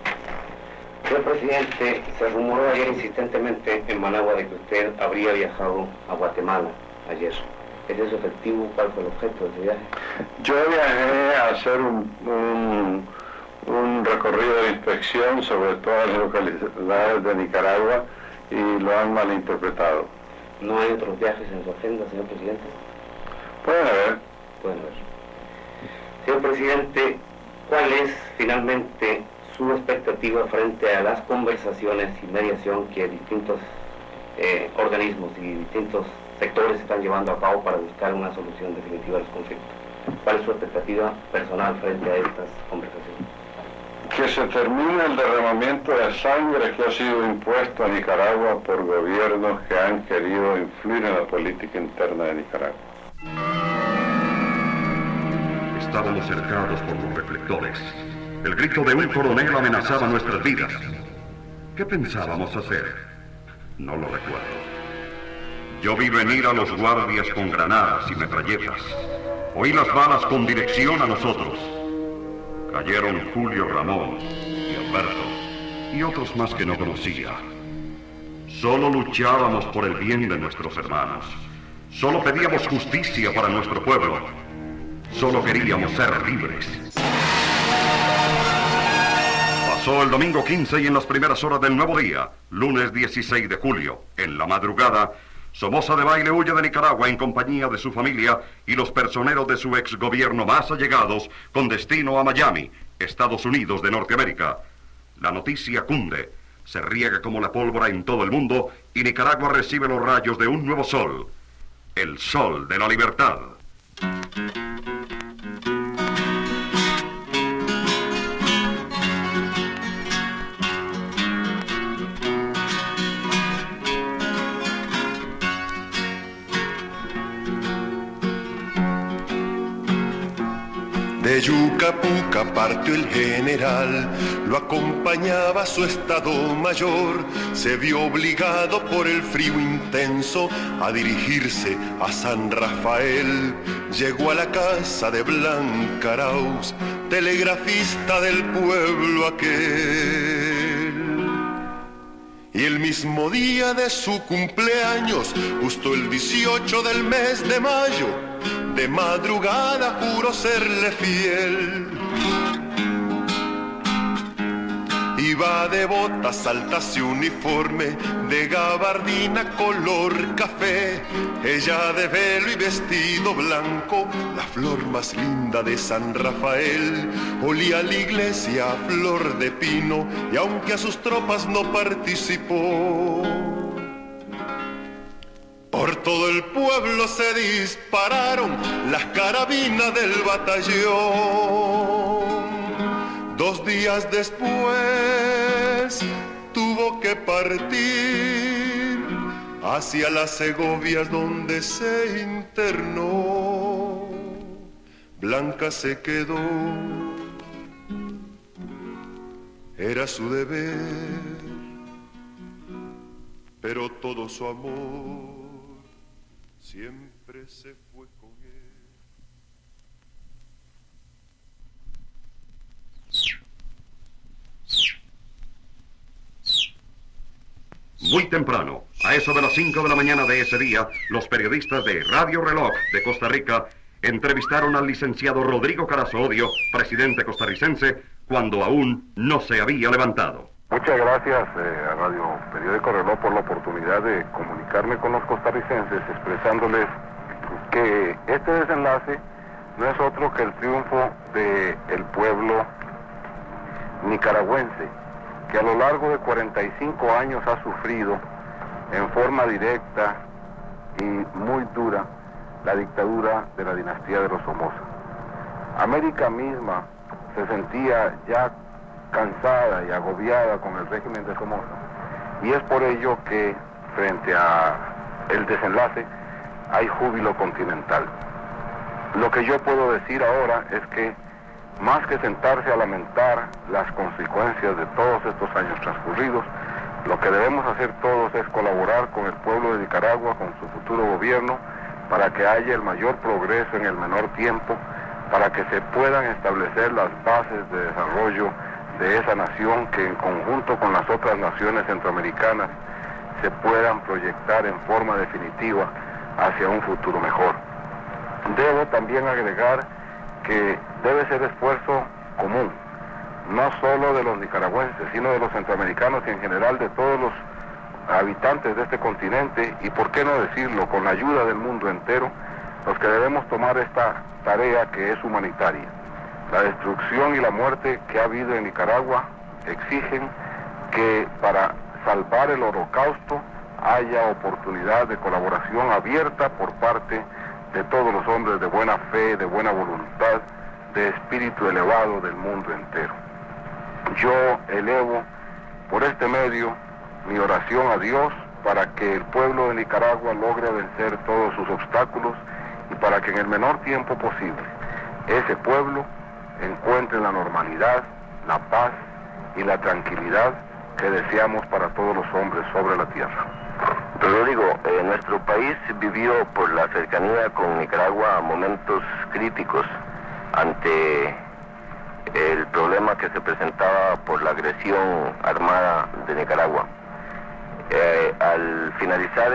Señor presidente, se rumoró ayer insistentemente en Managua de que usted habría viajado a Guatemala ayer. ¿Es eso efectivo? ¿Cuál fue el objeto de ese viaje? Yo viajé a hacer un, un, un recorrido de inspección sobre todas las localidades de Nicaragua y lo han malinterpretado. ¿No hay otros viajes en su agenda, señor presidente? Pueden haber. Pueden haber. Señor presidente, ¿cuál es finalmente su expectativa frente a las conversaciones y mediación que distintos eh, organismos y distintos sectores están llevando a cabo para buscar una solución definitiva a los conflictos? ¿Cuál es su expectativa personal frente a estas conversaciones? Que se termine el derramamiento de sangre que ha sido impuesto a Nicaragua por gobiernos que han querido influir en la política interna de Nicaragua. Estábamos cercados por los reflectores. El grito de un coronel amenazaba nuestras vidas. ¿Qué pensábamos hacer? No lo recuerdo. Yo vi venir a los guardias con granadas y metralletas. Oí las balas con dirección a nosotros. Cayeron Julio Ramón y Alberto y otros más que no conocía. Solo luchábamos por el bien de nuestros hermanos. Solo pedíamos justicia para nuestro pueblo. Solo queríamos ser libres. Pasó el domingo quince y en las primeras horas del nuevo día, lunes dieciséis de julio, en la madrugada, Somoza de Baile huye de Nicaragua en compañía de su familia y los personeros de su exgobierno más allegados con destino a Miami, Estados Unidos de Norteamérica. La noticia cunde, se riega como la pólvora en todo el mundo y Nicaragua recibe los rayos de un nuevo sol, el sol de la libertad. De Yucapuca partió el general, lo acompañaba su estado mayor, se vio obligado por el frío intenso a dirigirse a San Rafael. Llegó a la casa de Blanca Arauz, telegrafista del pueblo aquel. Y el mismo día de su cumpleaños, justo el dieciocho del mes de mayo, de madrugada juró serle fiel. Iba de botas altas y uniforme, de gabardina color café, ella de velo y vestido blanco, la flor más linda de San Rafael. Olía a la iglesia a flor de pino, y aunque a sus tropas no participó, por todo el pueblo se dispararon las carabinas del batallón. Dos días después tuvo que partir hacia las Segovias donde se internó. Blanca se quedó, era su deber, pero todo su amor siempre se fue con Muy temprano, a eso de las cinco de la mañana de ese día, los periodistas de Radio Reloj de Costa Rica entrevistaron al licenciado Rodrigo Carazo Odio, presidente costarricense, cuando aún no se había levantado. Muchas gracias eh, a Radio Periódico Reloj por la oportunidad de comunicarme con los costarricenses, expresándoles que este desenlace no es otro que el triunfo del pueblo nicaragüense, que a lo largo de cuarenta y cinco años ha sufrido en forma directa y muy dura la dictadura de la dinastía de los Somoza. América misma se sentía ya cansada y agobiada con el régimen de Somoza, y es por ello que frente a el desenlace hay júbilo continental. Lo que yo puedo decir ahora es que más que sentarse a lamentar las consecuencias de todos estos años transcurridos, lo que debemos hacer todos es colaborar con el pueblo de Nicaragua, con su futuro gobierno, para que haya el mayor progreso en el menor tiempo, para que se puedan establecer las bases de desarrollo de esa nación, que en conjunto con las otras naciones centroamericanas se puedan proyectar en forma definitiva hacia un futuro mejor. Debo también agregar que debe ser esfuerzo común, no solo de los nicaragüenses, sino de los centroamericanos y en general de todos los habitantes de este continente, y por qué no decirlo, con la ayuda del mundo entero, los que debemos tomar esta tarea que es humanitaria. La destrucción y la muerte que ha habido en Nicaragua exigen que para salvar el holocausto haya oportunidad de colaboración abierta por parte de todos los hombres de buena fe, de buena voluntad, de espíritu elevado del mundo entero. Yo elevo por este medio mi oración a Dios para que el pueblo de Nicaragua logre vencer todos sus obstáculos y para que en el menor tiempo posible ese pueblo encuentre la normalidad, la paz y la tranquilidad que deseamos para todos los hombres sobre la tierra. Rodrigo, eh, nuestro país vivió por la cercanía con Nicaragua momentos críticos ante el problema que se presentaba por la agresión armada de Nicaragua. Eh, al finalizar,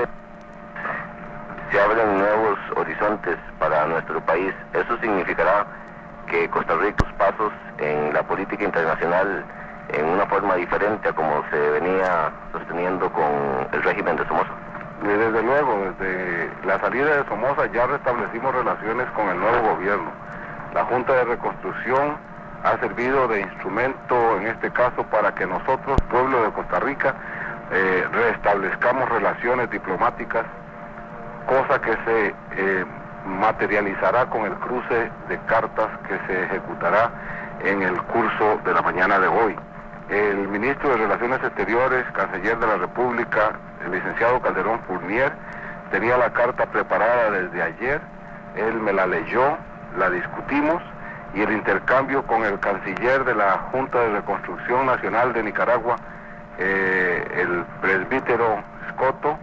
se abren nuevos horizontes para nuestro país. Eso significará que Costa Rica sus pasos en la política internacional en una forma diferente a como se venía sosteniendo con el régimen de Somoza. Desde luego, desde la salida de Somoza ya restablecimos relaciones con el nuevo gobierno. La Junta de Reconstrucción ha servido de instrumento, en este caso, para que nosotros, pueblo de Costa Rica, eh, restablezcamos relaciones diplomáticas, cosa que se eh, materializará con el cruce de cartas que se ejecutará en el curso de la mañana de hoy. El ministro de Relaciones Exteriores, canciller de la República, el licenciado Calderón Fournier, tenía la carta preparada desde ayer. Él me la leyó, la discutimos, y el intercambio con el canciller de la Junta de Reconstrucción Nacional de Nicaragua, eh, el presbítero Scotto,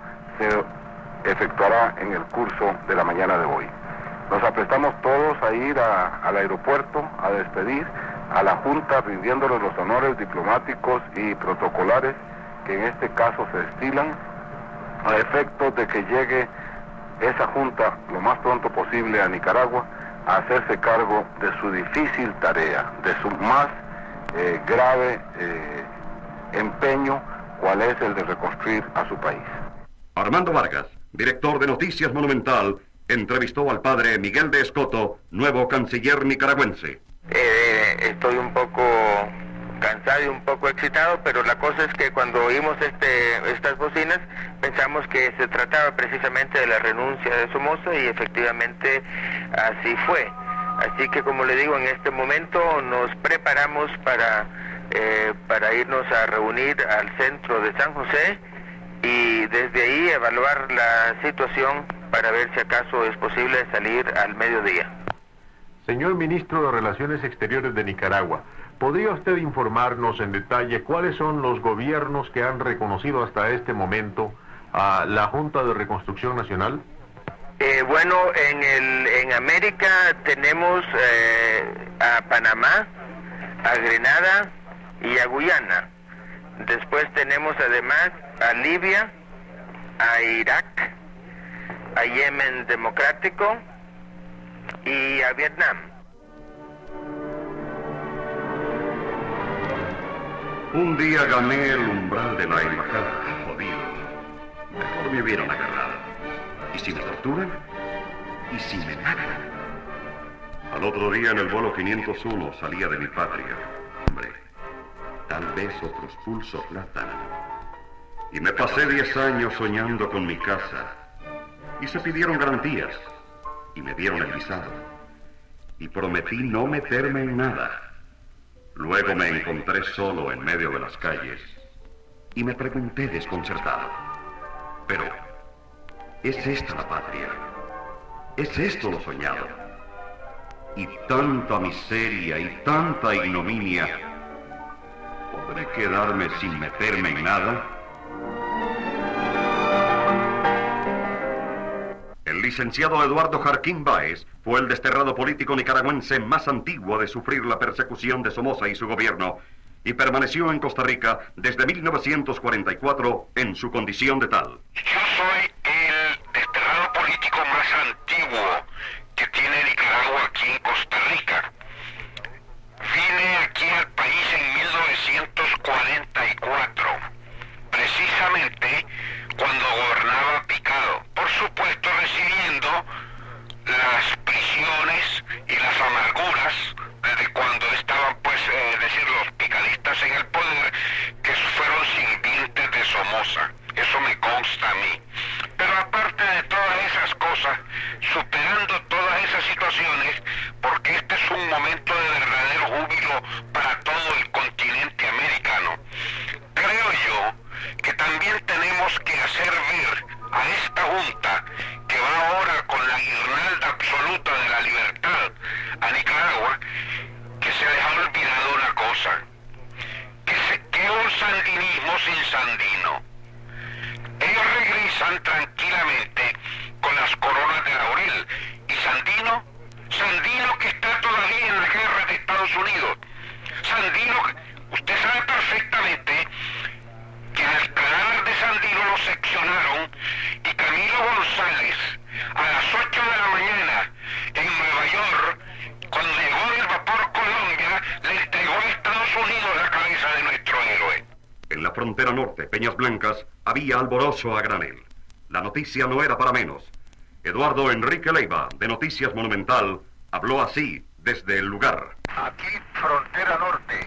se efectuará en el curso de la mañana de hoy. Nos aprestamos todos a ir a, al aeropuerto a despedir a la Junta, rindiéndole los honores diplomáticos y protocolares que en este caso se estilan, a efectos de que llegue esa Junta lo más pronto posible a Nicaragua a hacerse cargo de su difícil tarea, de su más eh, grave eh, empeño, cual es el de reconstruir a su país. Armando Vargas, director de Noticias Monumental, entrevistó al padre Miguel de Escoto, nuevo canciller nicaragüense. Eh, estoy un poco cansado y un poco excitado, pero la cosa es que cuando oímos este, estas bocinas pensamos que se trataba precisamente de la renuncia de Somoza, y efectivamente así fue. Así que, como le digo, en este momento nos preparamos para, eh, para irnos a reunir al centro de San José y desde ahí evaluar la situación para ver si acaso es posible salir al mediodía. Señor Ministro de Relaciones Exteriores de Nicaragua, ¿podría usted informarnos en detalle cuáles son los gobiernos que han reconocido hasta este momento a la Junta de Reconstrucción Nacional? Eh, bueno, en, el, en América tenemos eh, a Panamá, a Grenada y a Guyana. Después tenemos además a Libia, a Irak, a Yemen Democrático y a Vietnam. Un día gané el umbral de la embajada, jodido. Mejor me hubieran agarrado. ¿Y si me torturan? ¿Y si me matan? Al otro día en el vuelo quinientos uno salía de mi patria. Hombre, tal vez otros pulsos latan. Y me pasé diez años soñando con mi casa. Y se pidieron garantías. Y me dieron el visado. Y prometí no meterme en nada. Luego me encontré solo en medio de las calles. Y me pregunté desconcertado. Pero, ¿es esta la patria? ¿Es esto lo soñado? Y tanta miseria y tanta ignominia. ¿Podré quedarme sin meterme en nada? El licenciado Eduardo Jarquín Báez fue el desterrado político nicaragüense más antiguo de sufrir la persecución de Somoza y su gobierno, y permaneció en Costa Rica desde mil novecientos cuarenta y cuatro en su condición de tal. Yo soy el desterrado político más antiguo que tiene Nicaragua aquí en Costa Rica. Vine aquí al país en mil novecientos cuarenta y cuatro, precisamente cuando gobernaba Picado, por supuesto recibiendo las prisiones y las amarguras desde cuando estaban, pues, eh, decir, los picadistas en el poder, que fueron sirvientes de Somoza. Eso me consta a mí. Pero aparte de todas esas cosas, superando todas esas situaciones, porque este es un momento de verdadero júbilo para todo el continente americano, creo yo que también tenemos que hacer ver a esta junta, que va ahora con la guirnalda absoluta de la libertad a Nicaragua, que se les ha olvidado una cosa, que, se, que un sandinismo sin Sandino. Ellos regresan tranquilamente con las coronas de laurel, y Sandino, Sandino que está todavía en la guerra de Estados Unidos, Sandino, usted sabe perfectamente que el cadáver de Sandino lo seccionaron y Camilo González a las ocho de la mañana en Nueva York, cuando llegó el vapor Colombia, le entregó a Estados Unidos la cabeza de nuestro héroe. En la frontera norte, Peñas Blancas, había alborozo a granel. La noticia no era para menos. Eduardo Enrique Leiva, de Noticias Monumental, habló así desde el lugar. Aquí, frontera norte,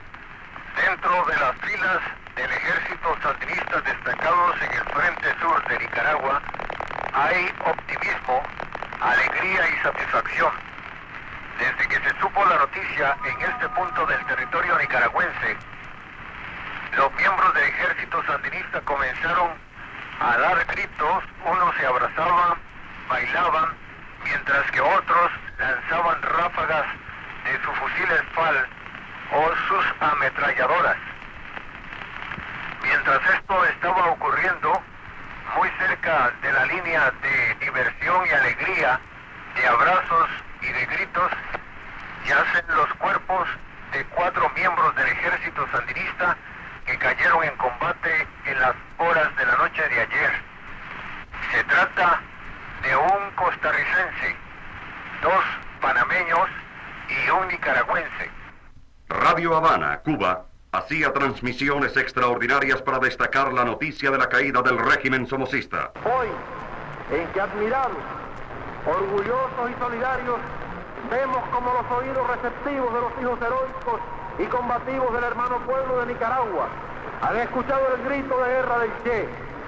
dentro de las filas del ejército sandinista destacados en el frente sur de Nicaragua, hay optimismo, alegría y satisfacción. Desde que se supo la noticia en este punto del territorio nicaragüense, los miembros del ejército sandinista comenzaron a dar gritos, unos se abrazaban, bailaban, mientras que otros lanzaban ráfagas de sus fusiles FAL o sus ametralladoras. Mientras esto estaba ocurriendo, muy cerca de la línea de diversión y alegría, de abrazos y de gritos, yacen los cuerpos de cuatro miembros del ejército sandinista que cayeron en combate en las horas de la noche de ayer. Se trata de un costarricense, dos panameños y un nicaragüense. Radio Habana, Cuba, hacía transmisiones extraordinarias para destacar la noticia de la caída del régimen somocista. Hoy, en que admirados, orgullosos y solidarios, vemos como los oídos receptivos de los hijos heroicos y combativos del hermano pueblo de Nicaragua han escuchado el grito de guerra del Che.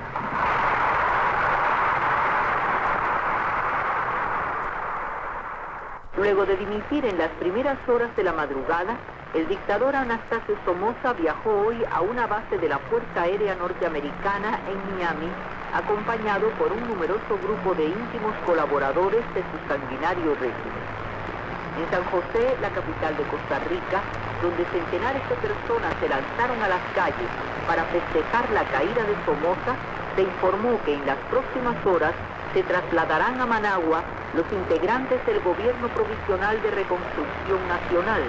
Luego de dimitir en las primeras horas de la madrugada, el dictador Anastasio Somoza viajó hoy a una base de la Fuerza Aérea Norteamericana en Miami, acompañado por un numeroso grupo de íntimos colaboradores de su sanguinario régimen. En San José, la capital de Costa Rica, donde centenares de personas se lanzaron a las calles para festejar la caída de Somoza, se informó que en las próximas horas se trasladarán a Managua los integrantes del Gobierno Provisional de Reconstrucción Nacional.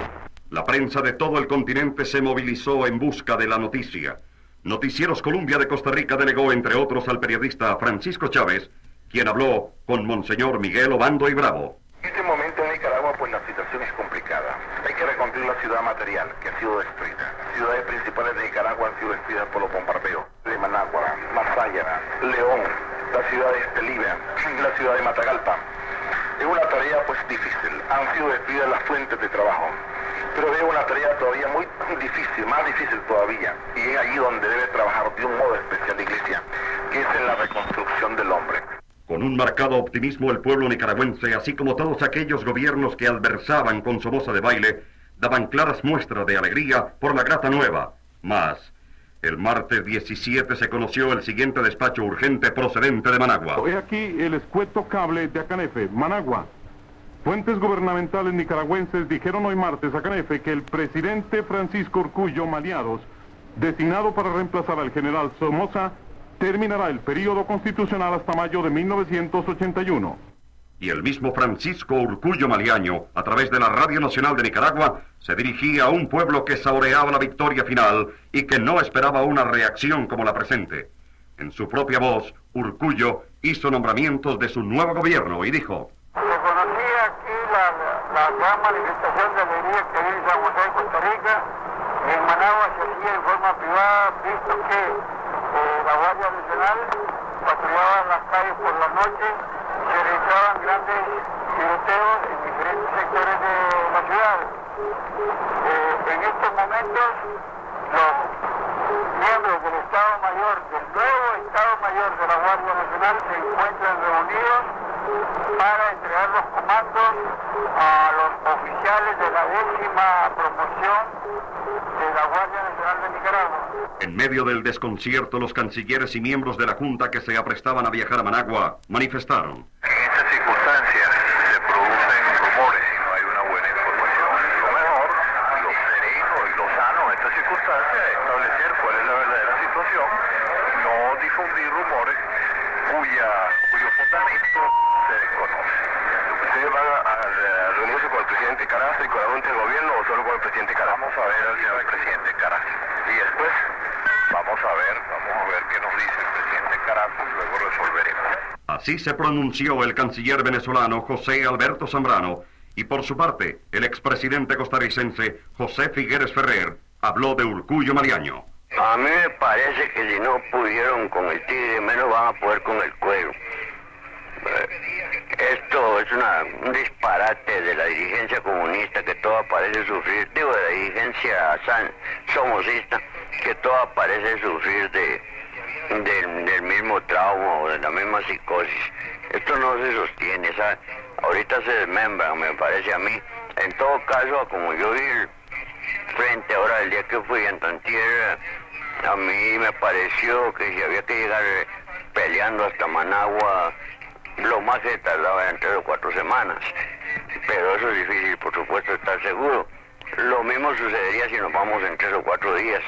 La prensa de todo el continente se movilizó en busca de la noticia. Noticieros Columbia de Costa Rica delegó, entre otros, al periodista Francisco Chávez, quien habló con Monseñor Miguel Obando y Bravo. En este momento en Nicaragua, pues la situación es complicada. Hay que reconstruir la ciudad material, que ha sido destruida. Ciudades principales de Nicaragua han sido destruidas por los bombardeos. De Managua, Masaya, León, la ciudad de Estelibia, la ciudad de Matagalpa. Es una tarea pues difícil. Han sido destruidas las fuentes de trabajo. Pero es una tarea todavía muy difícil, más difícil todavía. Y es allí donde debe trabajar de un modo especial la Iglesia, que es en la reconstrucción del hombre. Con un marcado optimismo, el pueblo nicaragüense, así como todos aquellos gobiernos que adversaban con Somoza de Baile, daban claras muestras de alegría por la grata nueva. Mas, el martes diecisiete se conoció el siguiente despacho urgente procedente de Managua. He aquí el escueto cable de Acanefe, Managua. Fuentes gubernamentales nicaragüenses dijeron hoy martes a Canefe que el presidente Francisco Urcullo Maliados, designado para reemplazar al general Somoza, terminará el período constitucional hasta mayo de mil novecientos ochenta y uno. Y el mismo Francisco Urcullo Maliaño, a través de la Radio Nacional de Nicaragua, se dirigía a un pueblo que saboreaba la victoria final y que no esperaba una reacción como la presente. En su propia voz, Urcullo hizo nombramientos de su nuevo gobierno y dijo: Reconocía aquí la, la gran manifestación de alegría que hay en San José de Costa Rica. En Managua se hacía en forma privada, visto que eh, la Guardia Nacional patrullaba las calles por la noche, se realizaban grandes tiroteos en diferentes sectores de la ciudad. Eh, en estos momentos, los miembros del Estado Mayor, del nuevo Estado Mayor de la Guardia Nacional, se encuentran reunidos para entregar los comandos a los oficiales de la décima promoción de la Guardia Nacional de Nicaragua. En medio del desconcierto, los cancilleres y miembros de la Junta que se aprestaban a viajar a Managua manifestaron: En estas circunstancias se producen rumores y no hay una buena información. Lo mejor, lo sereno y lo sano en estas circunstancias es establecer cuál es la verdadera situación, no difundir rumores cuya, cuyo fundamento se desconoce. ¿Usted va a, a reunirse con el presidente Carazo y con la Junta de Gobierno o solo con el presidente Carazo? Vamos a ver al señor presidente Carazo. Y después vamos a ver, vamos a ver qué nos dice el presidente Carazo y luego resolveremos. Así se pronunció el canciller venezolano José Alberto Zambrano, y por su parte, el expresidente costarricense José Figueres Ferrer habló de Urcullo Maliaño. A mí me parece que si no pudieron con el tigre, menos van a poder con el cuero. Esto es una, un disparate de la dirigencia comunista que toda parece sufrir, digo, de la dirigencia san, somocista, que toda parece sufrir de, de, del mismo trauma o de la misma psicosis. Esto no se sostiene, ¿sabes? Ahorita se desmembran, me parece a mí. En todo caso, como yo vi el frente ahora el día que fui en Tantier, a mí me pareció que si había que llegar peleando hasta Managua, lo más que tardaba eran tres o cuatro semanas. Pero eso es difícil, por supuesto, estar seguro. Lo mismo sucedería si nos vamos en tres o cuatro días.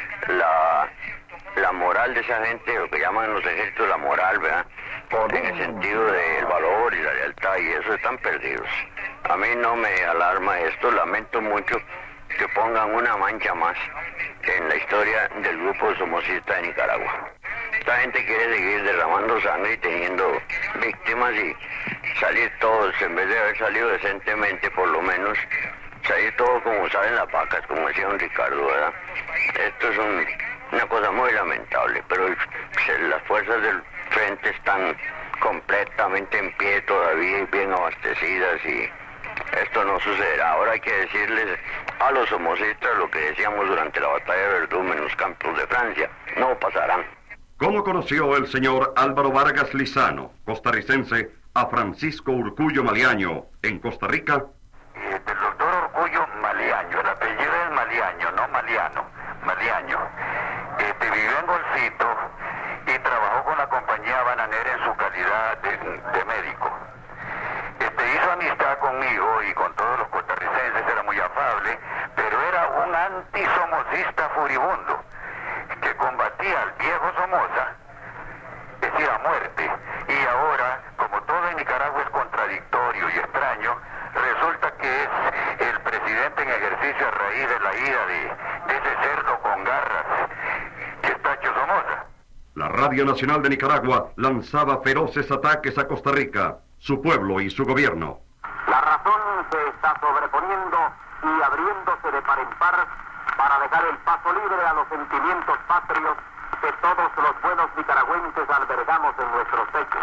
La, la moral de esa gente, lo que llaman los ejércitos la moral, ¿verdad? En el sentido del valor y la lealtad, y eso están perdidos. A mí no me alarma esto, lamento mucho que pongan una mancha más en la historia del grupo somocista de Nicaragua. Esta gente quiere seguir derramando sangre y teniendo víctimas y salir todos, en vez de haber salido decentemente por lo menos, salir todos como salen las vacas, como decía don Ricardo, ¿verdad? Esto es un, una cosa muy lamentable, pero el, las fuerzas del frente están completamente en pie todavía y bien abastecidas y esto no sucederá. Ahora hay que decirles a los somocistas lo que decíamos durante la batalla de Verdún en los campos de Francia, no pasarán. ¿Cómo conoció el señor Álvaro Vargas Lizano, costarricense, a Francisco Urcullo Maliaño en Costa Rica? Eh, del doctor Urcullo Maliaño, el apellido es Maliaño, no Maliano, Maliaño. Este, vivió en Golfito y trabajó con la compañía bananera en su calidad de, de médico. Este, hizo amistad conmigo y con todos los costarricenses, era muy afable, pero era un antisomocista furibundo que combatía al viejo Somoza, decía a muerte, y ahora, como todo en Nicaragua es contradictorio y extraño, resulta que es el presidente en ejercicio ahí de la ira de, de ese cerdo con garras que es Tacho Somoza. La Radio Nacional de Nicaragua lanzaba feroces ataques a Costa Rica, su pueblo y su gobierno. La razón se está sobreponiendo y abriéndose de par en par para dejar el paso libre a los sentimientos patrios que todos los buenos nicaragüenses albergamos en nuestros pechos.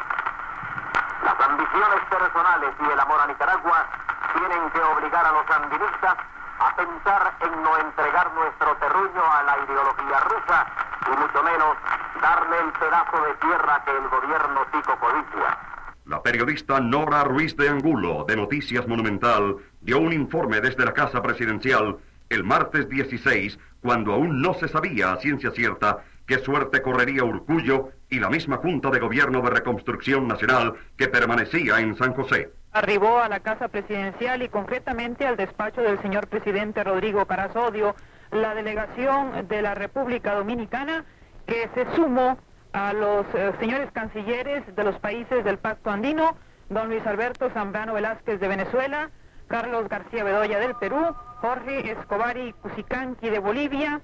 Las ambiciones personales y el amor a Nicaragua tienen que obligar a los sandinistas a pensar en no entregar nuestro terruño a la ideología rusa y mucho menos darle el pedazo de tierra que el gobierno tico codicia. La periodista Nora Ruiz de Angulo, de Noticias Monumental, dio un informe desde la Casa Presidencial el martes dieciséis, cuando aún no se sabía a ciencia cierta qué suerte correría Urcullo y la misma Junta de Gobierno de Reconstrucción Nacional que permanecía en San José. Arribó a la Casa Presidencial y concretamente al despacho del señor presidente Rodrigo Carazodio la delegación de la República Dominicana, que se sumó a los eh, señores cancilleres de los países del Pacto Andino, don Luis Alberto Zambrano Velázquez de Venezuela, Carlos García Bedoya del Perú, Jorge Escobari Cusicanqui de Bolivia,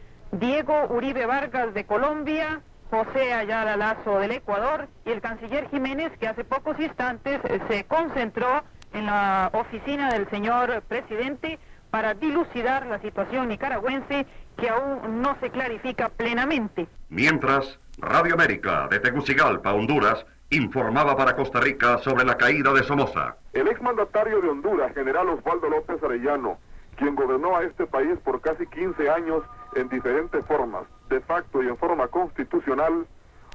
Diego Uribe Vargas de Colombia, José Ayala Lazo del Ecuador y el canciller Jiménez, que hace pocos instantes eh, se concentró en la oficina del señor presidente para dilucidar la situación nicaragüense que aún no se clarifica plenamente. Mientras, Radio América de Tegucigalpa, Honduras, informaba para Costa Rica sobre la caída de Somoza. El exmandatario de Honduras, general Osvaldo López Arellano, quien gobernó a este país por casi quince años en diferentes formas, de facto y en forma constitucional,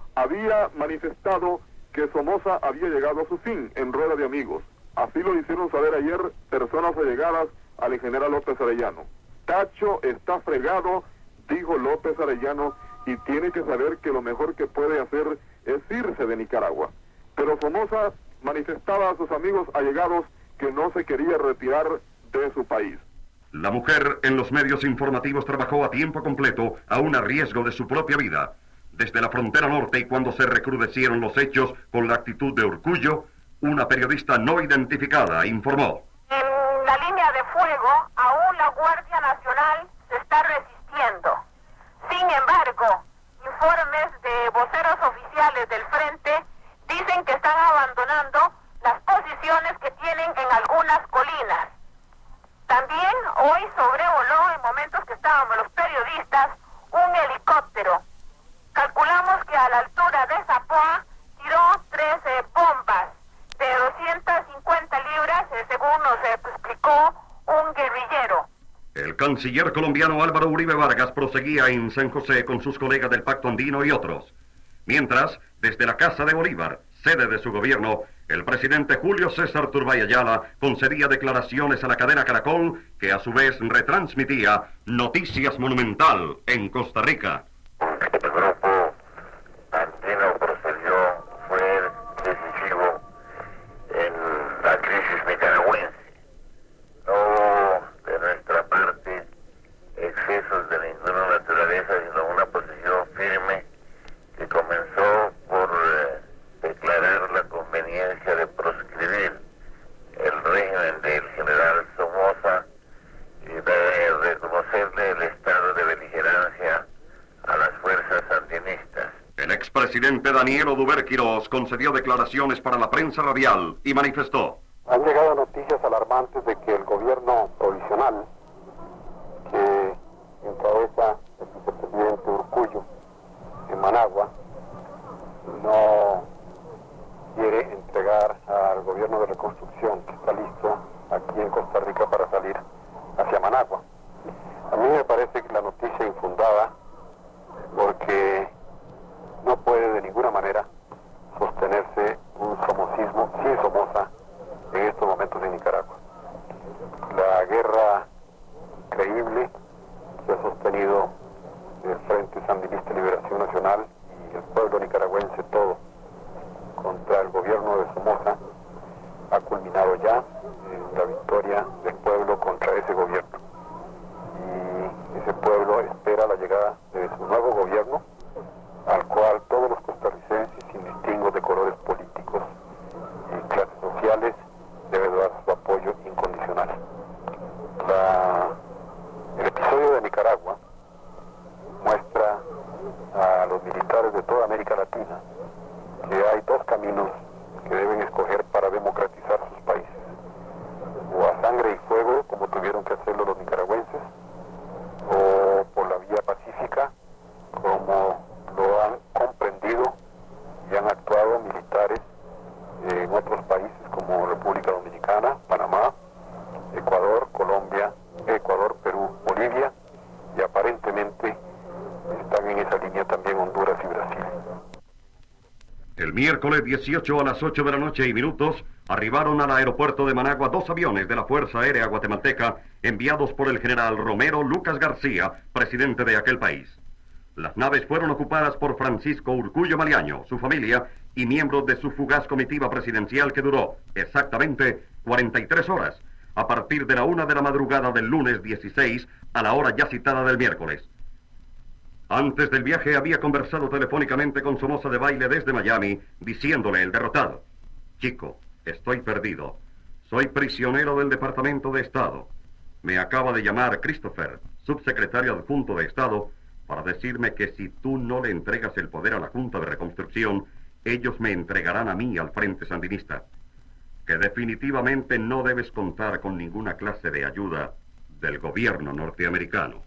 había manifestado que Somoza había llegado a su fin en rueda de amigos. Así lo hicieron saber ayer personas allegadas al general López Arellano. Tacho está fregado, dijo López Arellano, y tiene que saber que lo mejor que puede hacer es irse de Nicaragua. Pero Somoza manifestaba a sus amigos allegados que no se quería retirar de su país. La mujer en los medios informativos trabajó a tiempo completo, aún a riesgo de su propia vida. Desde la frontera norte y cuando se recrudecieron los hechos con la actitud de Urcullo, una periodista no identificada informó. En la línea de fuego, aún la Guardia Nacional se está resistiendo. Sin embargo, informes de voceros oficiales del frente dicen que están abandonando las posiciones que tienen en algunas colinas. También hoy sobrevoló, en momentos que estábamos los periodistas, un helicóptero. Calculamos que a la altura de Zapoa tiró trece bombas de doscientas cincuenta libras, eh, según nos eh, explicó un guerrillero. El canciller colombiano Álvaro Uribe Vargas proseguía en San José con sus colegas del Pacto Andino y otros. Mientras, desde la Casa de Bolívar, sede de su gobierno, el presidente Julio César Turbay Ayala concedía declaraciones a la cadena Caracol, que a su vez retransmitía Noticias Monumental en Costa Rica. El grupo andino procedió, fue decisivo en la crisis nicaragüense. No hubo de nuestra parte excesos de ninguna naturaleza, sino una posición firme que comenzó por eh, declarar la conveniencia de proscribir el régimen del general Somoza y de reconocerle el estado de beligerancia a las fuerzas sandinistas. El expresidente Daniel Oduber Quirós concedió declaraciones para la prensa radial y manifestó: han llegado noticias alarmantes de que el gobierno provisional que encabeza el vicepresidente Urcullo en Managua no quiere entregar al gobierno de reconstrucción que está listo aquí en Costa Rica para salir hacia Managua. A mí me parece que la noticia infundada, porque no puede de ninguna manera sostenerse un somocismo sin Somoza en estos momentos en Nicaragua. La guerra creíble que ha sostenido el Frente Sandinista de Liberación Nacional y el pueblo nicaragüense todo contra el gobierno de Somoza ha culminado ya en la victoria del pueblo contra ese gobierno. Y ese pueblo espera la llegada de su nuevo gobierno, al cual todos los costarricenses, sin distingo de colores políticos y clases sociales, deben dar su apoyo incondicional. La América Latina que hay dos caminos que deben escoger para democratizar sus países. O a sangre y fuego, como tuvieron que hacerlo los nicaragüenses, o por la vía pacífica, como lo han comprendido y han actuado militares en otros países como República Dominicana, Panamá, Ecuador, Colombia, Ecuador, Perú, Bolivia, y aparentemente están en esa línea también Honduras y Brasil. El miércoles dieciocho a las ocho de la noche y minutos arribaron al aeropuerto de Managua dos aviones de la Fuerza Aérea Guatemalteca enviados por el general Romero Lucas García, presidente de aquel país. Las naves fueron ocupadas por Francisco Urcullo Maliaño, su familia y miembros de su fugaz comitiva presidencial que duró exactamente cuarenta y tres horas, a partir de la una de la madrugada del lunes dieciséis a la hora ya citada del miércoles. Antes del viaje había conversado telefónicamente con Somoza de Baile desde Miami, diciéndole el derrotado: Chico, estoy perdido. Soy prisionero del Departamento de Estado. Me acaba de llamar Christopher, subsecretario adjunto de Estado, para decirme que si tú no le entregas el poder a la Junta de Reconstrucción, ellos me entregarán a mí al Frente Sandinista. Que definitivamente no debes contar con ninguna clase de ayuda del gobierno norteamericano.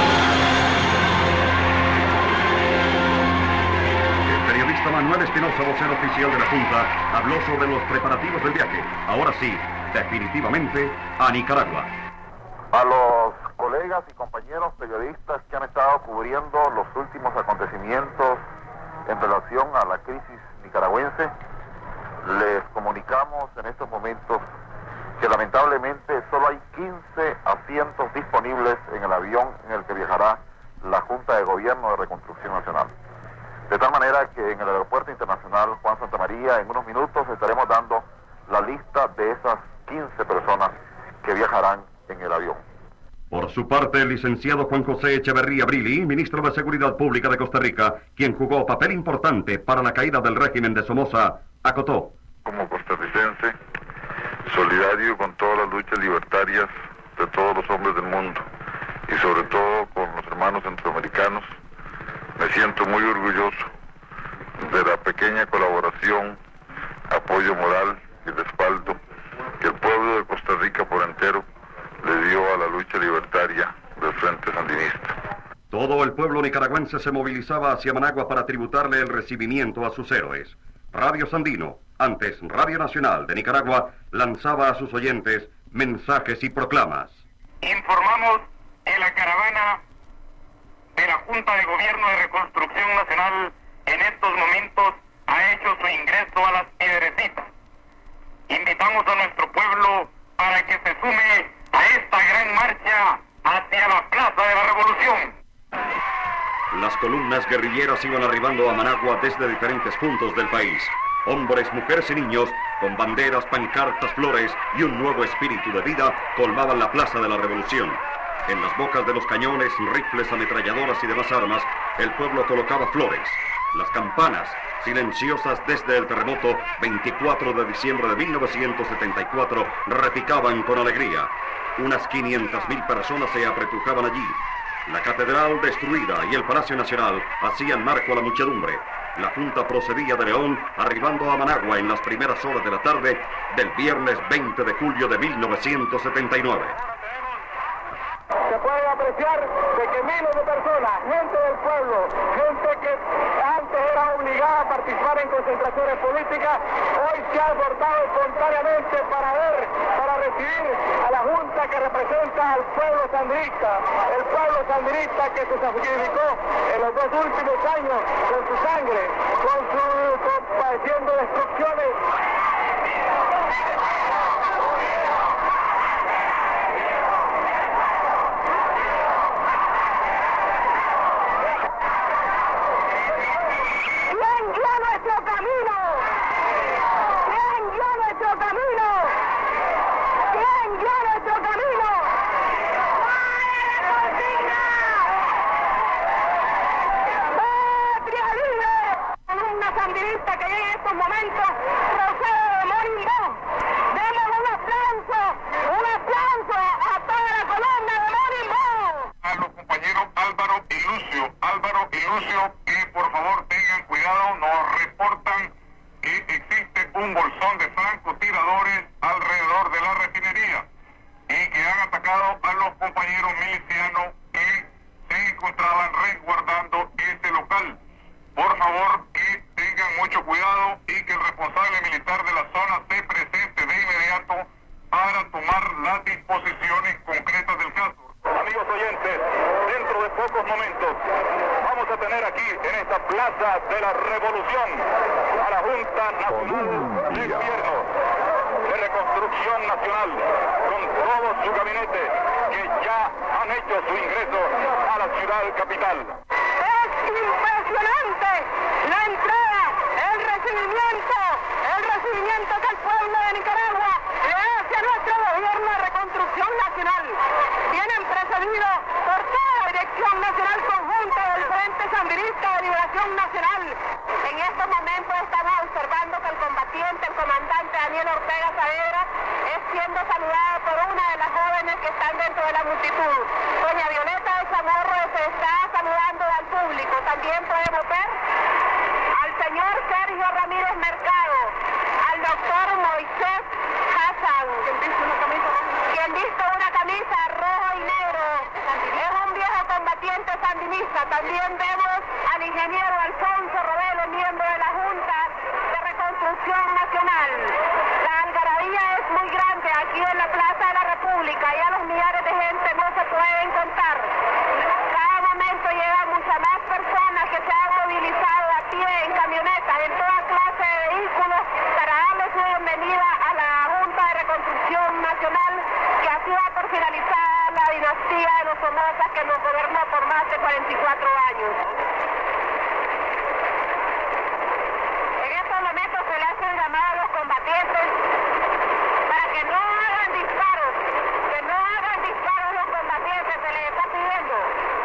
El periodista Manuel Espinosa, vocero oficial de la Junta, habló sobre los preparativos del viaje. Ahora sí, definitivamente, a Nicaragua. A los colegas y compañeros periodistas que han estado cubriendo los últimos acontecimientos en relación a la crisis nicaragüense, les comunicamos en estos momentos que lamentablemente solo hay quince asientos disponibles en el avión en el que viajará la Junta de Gobierno de Reconstrucción Nacional. De tal manera que en el Aeropuerto Internacional Juan Santamaría, en unos minutos, estaremos dando la lista de esas quince personas que viajarán en el avión. Por su parte, el licenciado Juan José Echeverría Brilli, ministro de Seguridad Pública de Costa Rica, quien jugó papel importante para la caída del régimen de Somoza, acotó: Como costarricense, solidario con todas las luchas libertarias de todos los hombres del mundo y sobre todo con los hermanos centroamericanos, me siento muy orgulloso de la pequeña colaboración, apoyo moral y respaldo que el pueblo de Costa Rica por entero le dio a la lucha libertaria del Frente Sandinista. Todo el pueblo nicaragüense se movilizaba hacia Managua para tributarle el recibimiento a sus héroes. Radio Sandino, antes Radio Nacional de Nicaragua, lanzaba a sus oyentes mensajes y proclamas. Informamos que la caravana de la Junta de Gobierno de Reconstrucción Nacional en estos momentos ha hecho su ingreso a las piedrecitas. Invitamos a nuestro pueblo para que se sume a esta gran marcha hacia la Plaza de la Revolución. Las columnas guerrilleras iban arribando a Managua desde diferentes puntos del país. Hombres, mujeres y niños, con banderas, pancartas, flores y un nuevo espíritu de vida, colmaban la Plaza de la Revolución. En las bocas de los cañones, rifles, ametralladoras y demás armas, el pueblo colocaba flores. Las campanas, silenciosas desde el terremoto veinticuatro de diciembre de mil novecientos setenta y cuatro, repicaban con alegría. Unas quinientas mil personas se apretujaban allí. La catedral destruida y el Palacio Nacional hacían marco a la muchedumbre. La Junta procedía de León, arribando a Managua en las primeras horas de la tarde del viernes veinte de julio de mil novecientos setenta y nueve. Se puede apreciar de que miles de personas, gente del pueblo, gente que antes era obligada a participar en concentraciones políticas, hoy se ha abortado espontáneamente para ver, para recibir a la Junta que representa al pueblo sandinista, el pueblo sandinista que se sacrificó en los dos últimos años con su sangre, con su con, padeciendo destrucciones. Que en estos momentos procede de Morimbó. Demos un aplauso, un aplauso a toda la columna de Morimbó. A los compañeros Álvaro y Lucio, Álvaro y Lucio, que por favor tengan cuidado, nos reportan que existe un bolsón de francotiradores alrededor de la refinería y que han atacado a los compañeros milicianos que se encontraban resguardando ese local. Por favor, que tengan mucho cuidado y que el responsable militar de la zona se presente de inmediato para tomar las disposiciones concretas del caso. Amigos oyentes, dentro de pocos momentos vamos a tener aquí en esta Plaza de la Revolución a la Junta Nacional de Gobierno de Reconstrucción Nacional con todo su gabinete que ya han hecho su ingreso a la ciudad capital. Es impresionante la entrega, el recibimiento, el recibimiento que el pueblo de Nicaragua le hace a nuestro gobierno de reconstrucción nacional. Vienen precedidos por toda la Dirección Nacional Conjunta del Frente Sandinista de Liberación Nacional. En estos momentos estamos observando que el combatiente, el comandante Daniel Ortega Saavedra, es siendo saludado por una de las jóvenes que están dentro de la multitud. Doña Violeta de Chamorro se está saludando al público. También podemos ver al señor Sergio Ramírez Mercado, al doctor Moisés Hassan, quien viste una camisa rojo y negro. Es un viejo combatiente sandinista. También vemos al ingeniero Alfonso Robelo, miembro de la Junta de Reconstrucción Nacional. La algarabía es muy grande aquí en la Plaza de la República. Ya los millares de gente no se pueden contar. Cada momento llegan muchas más personas que se han movilizado a pie, en camionetas, en toda clase de vehículos para darle su bienvenida a la Junta de Reconstrucción Nacional, que así va por finalizar la dinastía de los Somoza que nos gobernó por más de cuarenta y cuatro años. En estos momentos se le hace un llamado a los combatientes para que no hagan disparos, que no hagan disparos los combatientes, se les está pidiendo.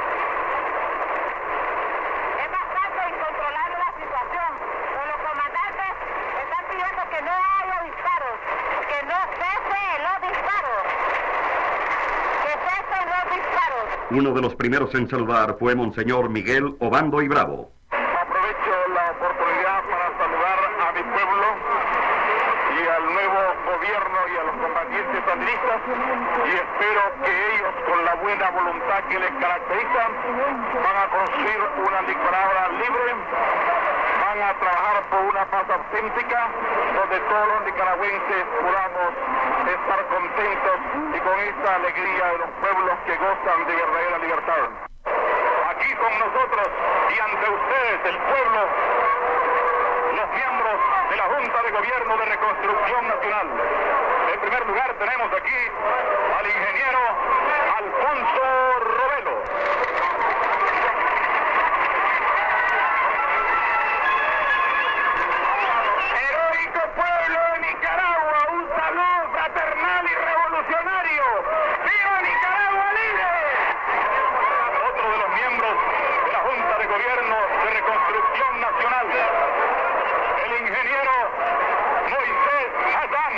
Es bastante incontrolable la situación, pero los comandantes están pidiendo que no haya disparos, que no cesen los disparos, que cesen los disparos. Uno de los primeros en saludar fue Monseñor Miguel Obando y Bravo. Aprovecho la oportunidad para saludar a mi pueblo y al nuevo gobierno y a los combatientes sandinistas y espero que ellos, con la buena voluntad que les caracteriza, van a construir una Nicaragua libre, van a trabajar por una paz auténtica donde todos los nicaragüenses podamos estar contentos y con esta alegría de los pueblos que gozan de verdadera libertad. Aquí con nosotros y ante ustedes, el pueblo, los miembros de la Junta de Gobierno de Reconstrucción Nacional. En primer lugar tenemos aquí al ingeniero Alfonso Robelo. Heroico pueblo de Nicaragua, un saludo fraternal y revolucionario. ¡Viva Nicaragua libre! Otro de los miembros de la Junta de Gobierno de Reconstrucción Nacional, el ingeniero Moisés Hassan.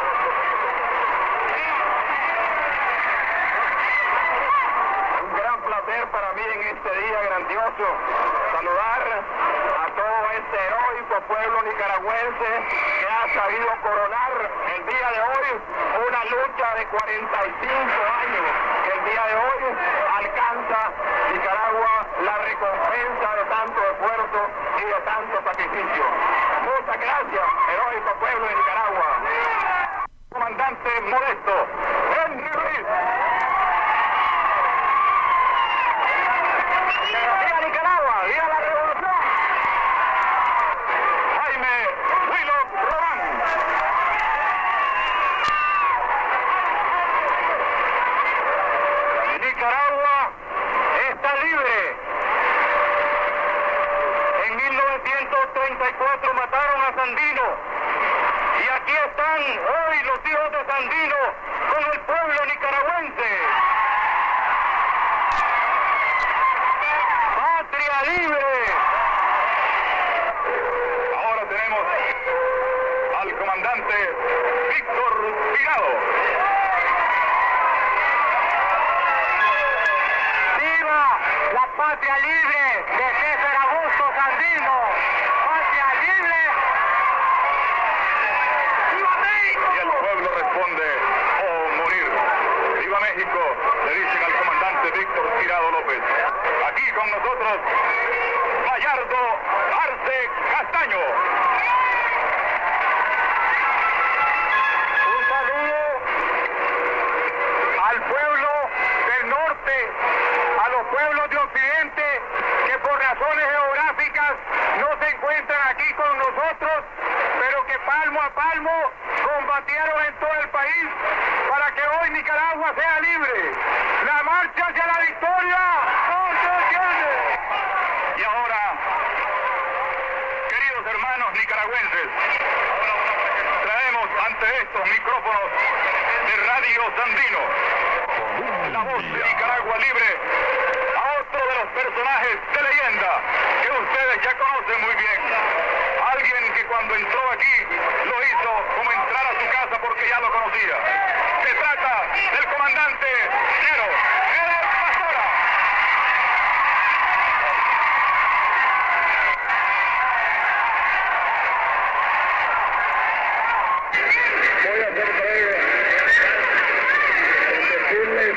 Un gran placer para mí en este día grandioso saludar a todo este heroico pueblo nicaragüense que ha sabido coronar el día de hoy una lucha de cuarenta y cinco años, que el día de hoy alcanza Nicaragua la recompensa de tanto esfuerzo y de tanto sacrificio. Muchas gracias, heroico pueblo de Nicaragua. Comandante Modesto, Henry Ruiz. ¡Viva Nicaragua! ¡Viva la revolución! Jaime Huilo Román. Nicaragua está libre. En mil novecientos treinta y cuatro mataron a Sandino. Y aquí están hoy los hijos de Sandino con el pueblo nicaragüense. ¡Patria libre! Ahora tenemos al comandante Víctor Tirado. ¡Viva la patria libre de César Augusto Sandino! palmo a palmo, combatieron en todo el país para que hoy Nicaragua sea libre. La marcha hacia la victoria no se detiene. Y ahora, queridos hermanos nicaragüenses, traemos ante estos micrófonos de Radio Sandino la voz de Nicaragua Libre a otro de los personajes de leyenda que ustedes ya conocen muy bien. Alguien que cuando entró aquí lo hizo como entrar a su casa porque ya lo conocía. Se trata del comandante Nero, Nero Pastora. Voy a ser breve en decirles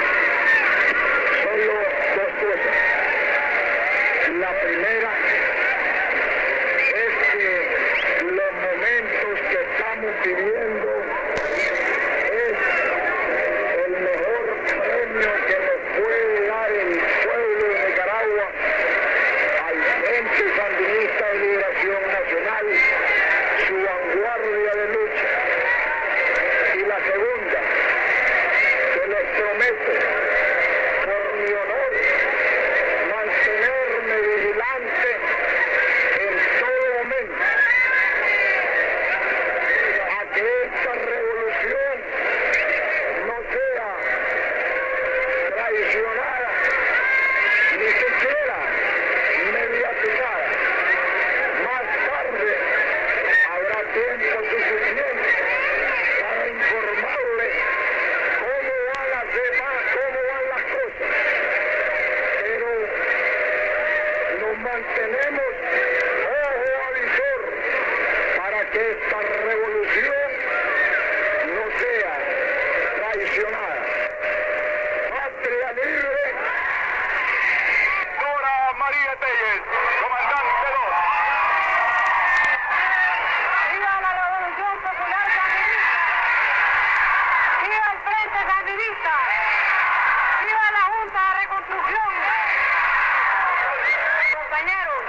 solo dos cosas. La primera es que los momentos que estamos viviendo es el mejor premio que nos puede dar el pueblo de Nicaragua al Frente Sandinista de Liberación Nacional, su vanguardia de lucha. Y la segunda, que les prometo, por mi honor, mantenerme vigilante en todo momento a que esta revolución no sea traicionada, ni siquiera mediatizada. Más tarde habrá tiempo suficiente para informarles cómo van las demás, cómo van las cosas. Pero nos mantenemos ojo avisor para que esta revolución no sea traicionada. Patria libre. Dora María Telles, comandante dos. ¡Viva la Revolución Popular Sandinista! ¡Viva el Frente Sandinista! ¡Viva la Junta de Reconstrucción! Compañeros,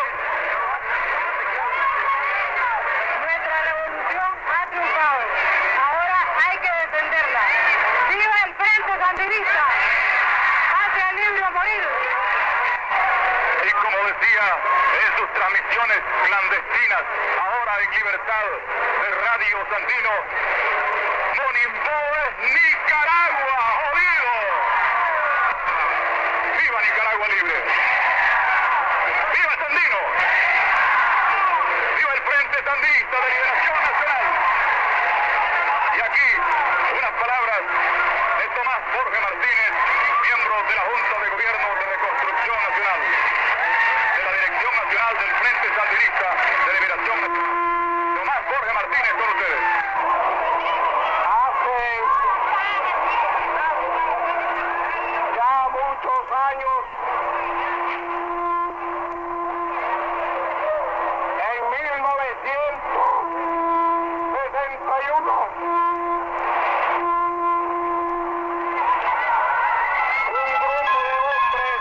nuestra revolución ha triunfado. Ahora hay que defenderla. ¡Viva el Frente Sandinista! ¡Patria libre a morir! Y como decía en sus transmisiones clandestinas, ahora en libertad, de Radio Sandino, Monimbo es Nicaragua, jodido. ¡Viva Nicaragua libre! ¡Viva Sandino! ¡Viva el Frente Sandinista de Liberación Nacional! Y aquí, unas palabras de Tomás Jorge Martínez, miembro de la Junta de Gobierno de Reconstrucción Nacional, de la Dirección Nacional del Frente Sandinista de Liberación Nacional. Tomás Jorge Martínez, con ustedes. Hace ya muchos años, en mil novecientos sesenta y uno, un grupo de hombres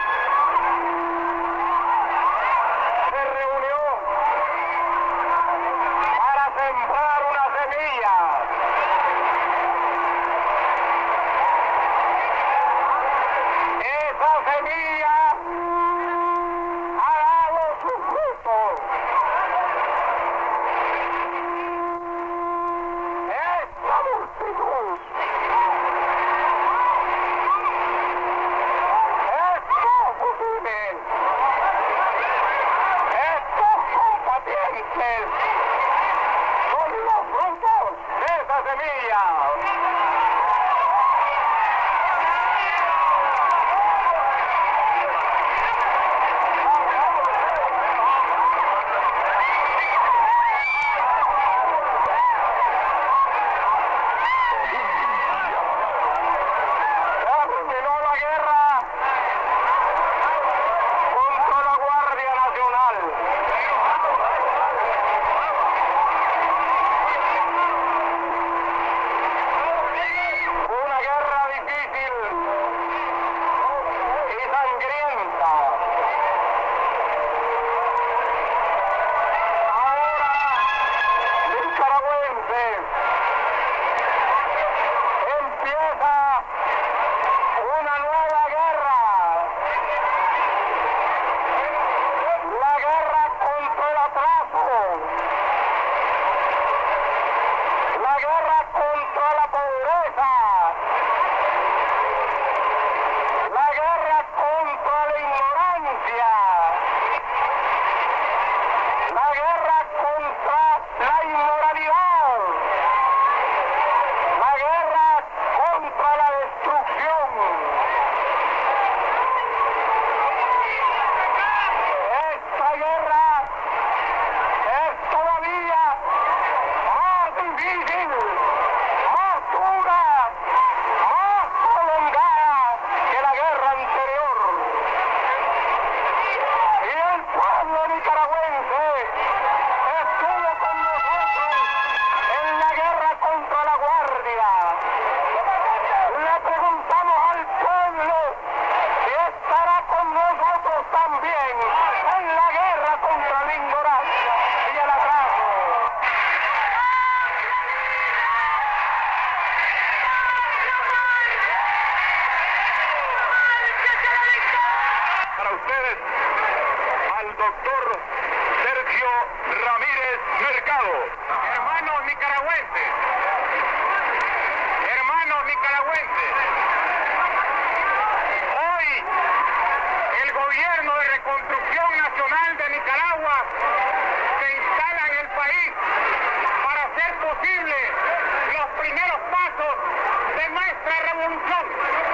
se reunió para sembrar una semilla. Esa semilla ha dado sus frutos. Esta multitud, estos fusiles, estos combatientes son los frutos de esa semilla. Terminó la guerra contra la Guardia Nacional. Ramírez Mercado. Hermanos nicaragüenses, hermanos nicaragüenses, hoy el gobierno de reconstrucción nacional de Nicaragua se instala en el país para hacer posible los primeros pasos de nuestra revolución.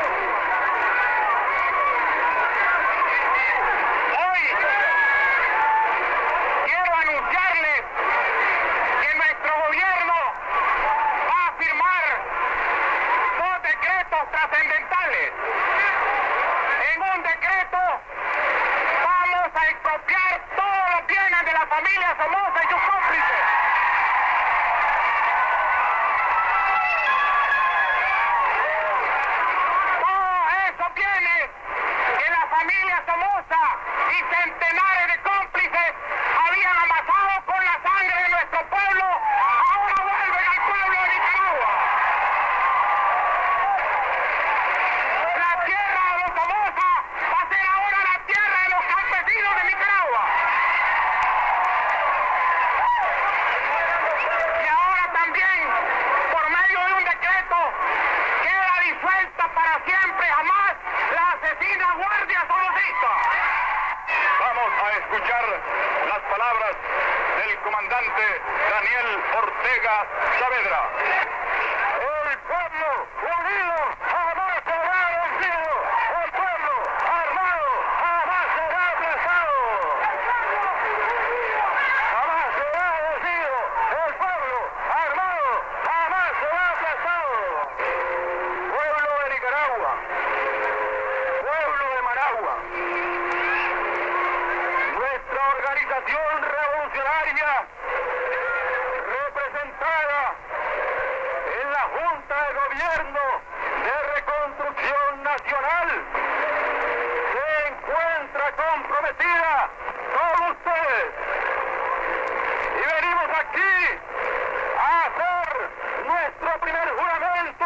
Hoy quiero anunciarles que nuestro gobierno va a firmar dos decretos trascendentales. En un decreto vamos a expropiar todos los bienes de la familia Somoza y sus cómplices. Todos esos bienes que la familia Somoza y centenares de cómplices habían amasado con la sangre de nuestro pueblo, ahora vuelven al pueblo de Nicaragua. La tierra de los Somoza va a ser ahora la tierra de los campesinos de Nicaragua. Y ahora también, por medio de un decreto, queda disuelta para siempre jamás la asesina guardia somocista. Vamos a escuchar las palabras del comandante Daniel Ortega Saavedra. El pueblo unido jamás será vencido. El pueblo armado jamás será aplastado. Jamás será vencido. El pueblo armado jamás será aplastado. Pueblo de Nicaragua, pueblo de Managua, nuestra organización revolucionaria representada en la Junta de Gobierno de Reconstrucción Nacional se encuentra comprometida con ustedes y venimos aquí a hacer nuestro primer juramento.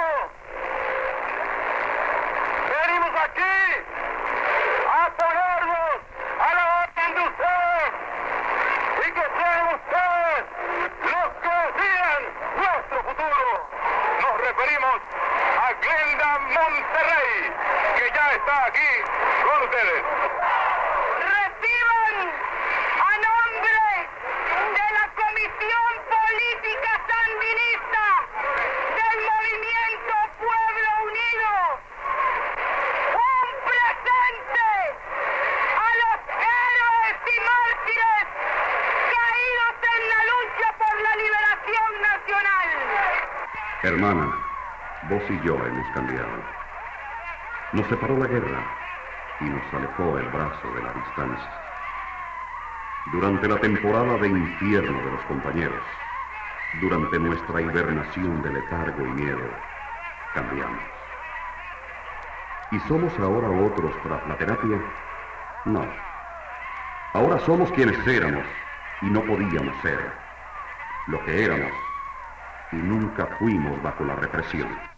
Venimos aquí a ponernos a la orden de ustedes y que sean ustedes los que decidan nuestro futuro. Nos referimos a Glenda Monterrey, que ya está aquí con ustedes. Reciban a nombre de la Comisión Política Sandinista del Movimiento Pueblo Unido un presente a los héroes y mártires caídos en la lucha por la liberación nacional. Hermana, vos y yo hemos cambiado. Nos separó la guerra y nos alejó el brazo de la distancia. Durante la temporada de infierno de los compañeros, durante nuestra hibernación de letargo y miedo, cambiamos. ¿Y somos ahora otros tras la terapia? No. Ahora somos quienes éramos y no podíamos ser. Lo que éramos y nunca fuimos bajo la represión.